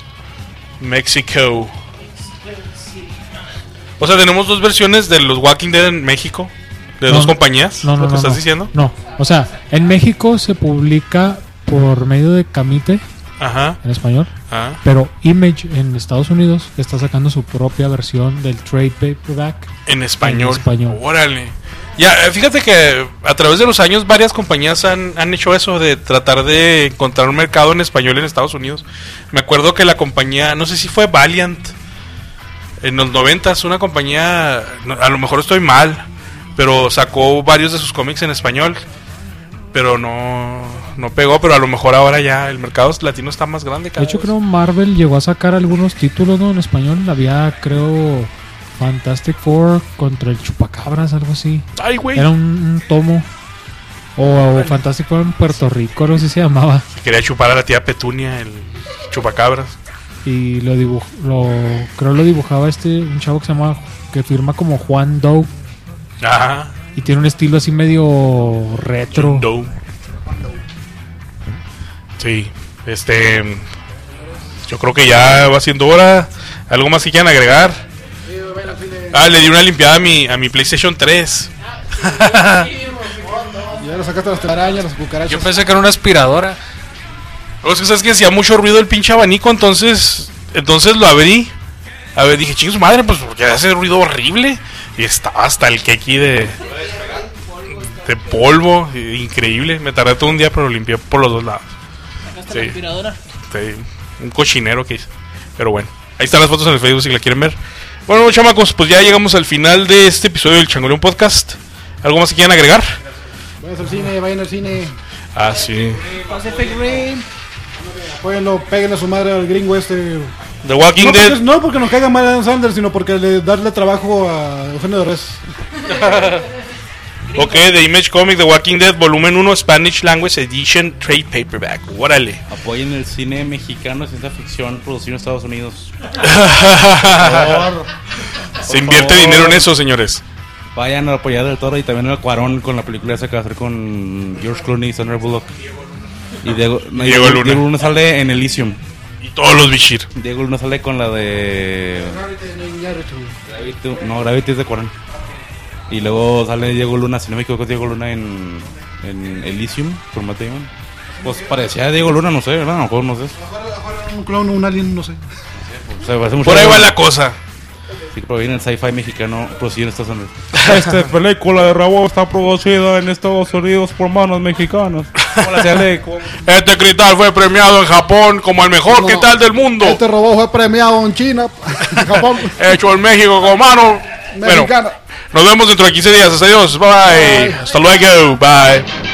O sea, tenemos 2 versiones de los Walking Dead en México. De 2 compañías. ¿Lo que estás diciendo? No, o sea, en México se publica por medio de Camite. Ajá. En español. Pero Image en Estados Unidos está sacando su propia versión del trade paperback en español. Órale. Ya, fíjate que a través de los años varias compañías han hecho eso de tratar de encontrar un mercado en español en Estados Unidos. Me acuerdo que la compañía, no sé si fue Valiant, en los 90s, una compañía, a lo mejor estoy mal, pero sacó varios de sus cómics en español, pero no pegó, pero a lo mejor ahora ya el mercado latino está más grande. De hecho, creo Marvel llegó a sacar algunos títulos, ¿no? En español había, creo, Fantastic Four contra el Chupacabras, algo así. Ay, güey. Era un tomo. O Fantastic Four en Puerto Rico, no sé si se llamaba. Quería chupar a la tía Petunia, el Chupacabras. Y lo dibujaba un chavo que se llama, que firma como Juan Doe. Ajá. Y tiene un estilo así medio retro. Doe. Sí, yo creo que ya va siendo hora. ¿Algo más que quieran agregar? Le di una limpiada a mi PlayStation 3. Ya le sacaste las telarañas, las cucarachas. Yo pensé que era una aspiradora. O sea, sabes que hacía mucho ruido el pinche abanico, entonces lo abrí. A ver, dije, chingos madre, pues porque hace ruido horrible. Y estaba hasta el keki de polvo, increíble. Me tardé todo un día, pero lo limpié por los dos lados. La aspiradora. Sí, un cochinero que hice. Pero bueno, ahí están las fotos en el Facebook si la quieren ver. Bueno, chamacos, pues ya llegamos al final de este episodio del Changoleón Podcast. ¿Algo más que quieran agregar? Vayan al cine. Ah, sí. Pacific Rim. Apóyenlo, peguen a su madre al gringo The Walking Dead. No porque nos caiga mal Adam Sandler, sino porque darle trabajo a Eugenio Derbez. Ok, The Image Comic, The Walking Dead, volumen 1, Spanish Language Edition, Trade Paperback. Órale. Apoyen el cine mexicano de ciencia ficción producido en Estados Unidos. Se invierte dinero en eso, señores. Vayan a apoyar del Toro y también al Cuarón con la película esa que va a hacer con George Clooney y Sandra Bullock. Y Diego Luna sale en Elysium. Y todos los Bichir. Diego Luna sale con la de Gravity es de Cuarón. Y luego sale Diego Luna, si no me equivoco, Diego Luna en Elysium con Matt Damon. Pues parecía Diego Luna, no sé, ¿verdad? A lo mejor no sé. Un clon, un alien, no sé. O sea, parece mucho por ahí va la cosa. Sí, pero viene el sci-fi mexicano producido en Estados Unidos. Esta película de Rabo está producida en Estados Unidos por manos mexicanas. Este cristal fue premiado en Japón como el mejor cristal del mundo. Este robot fue premiado en China, en Japón. Hecho en México con mano Mexicana. Bueno, nos vemos dentro de 15 días. Adiós. Bye. Hasta luego. Bye.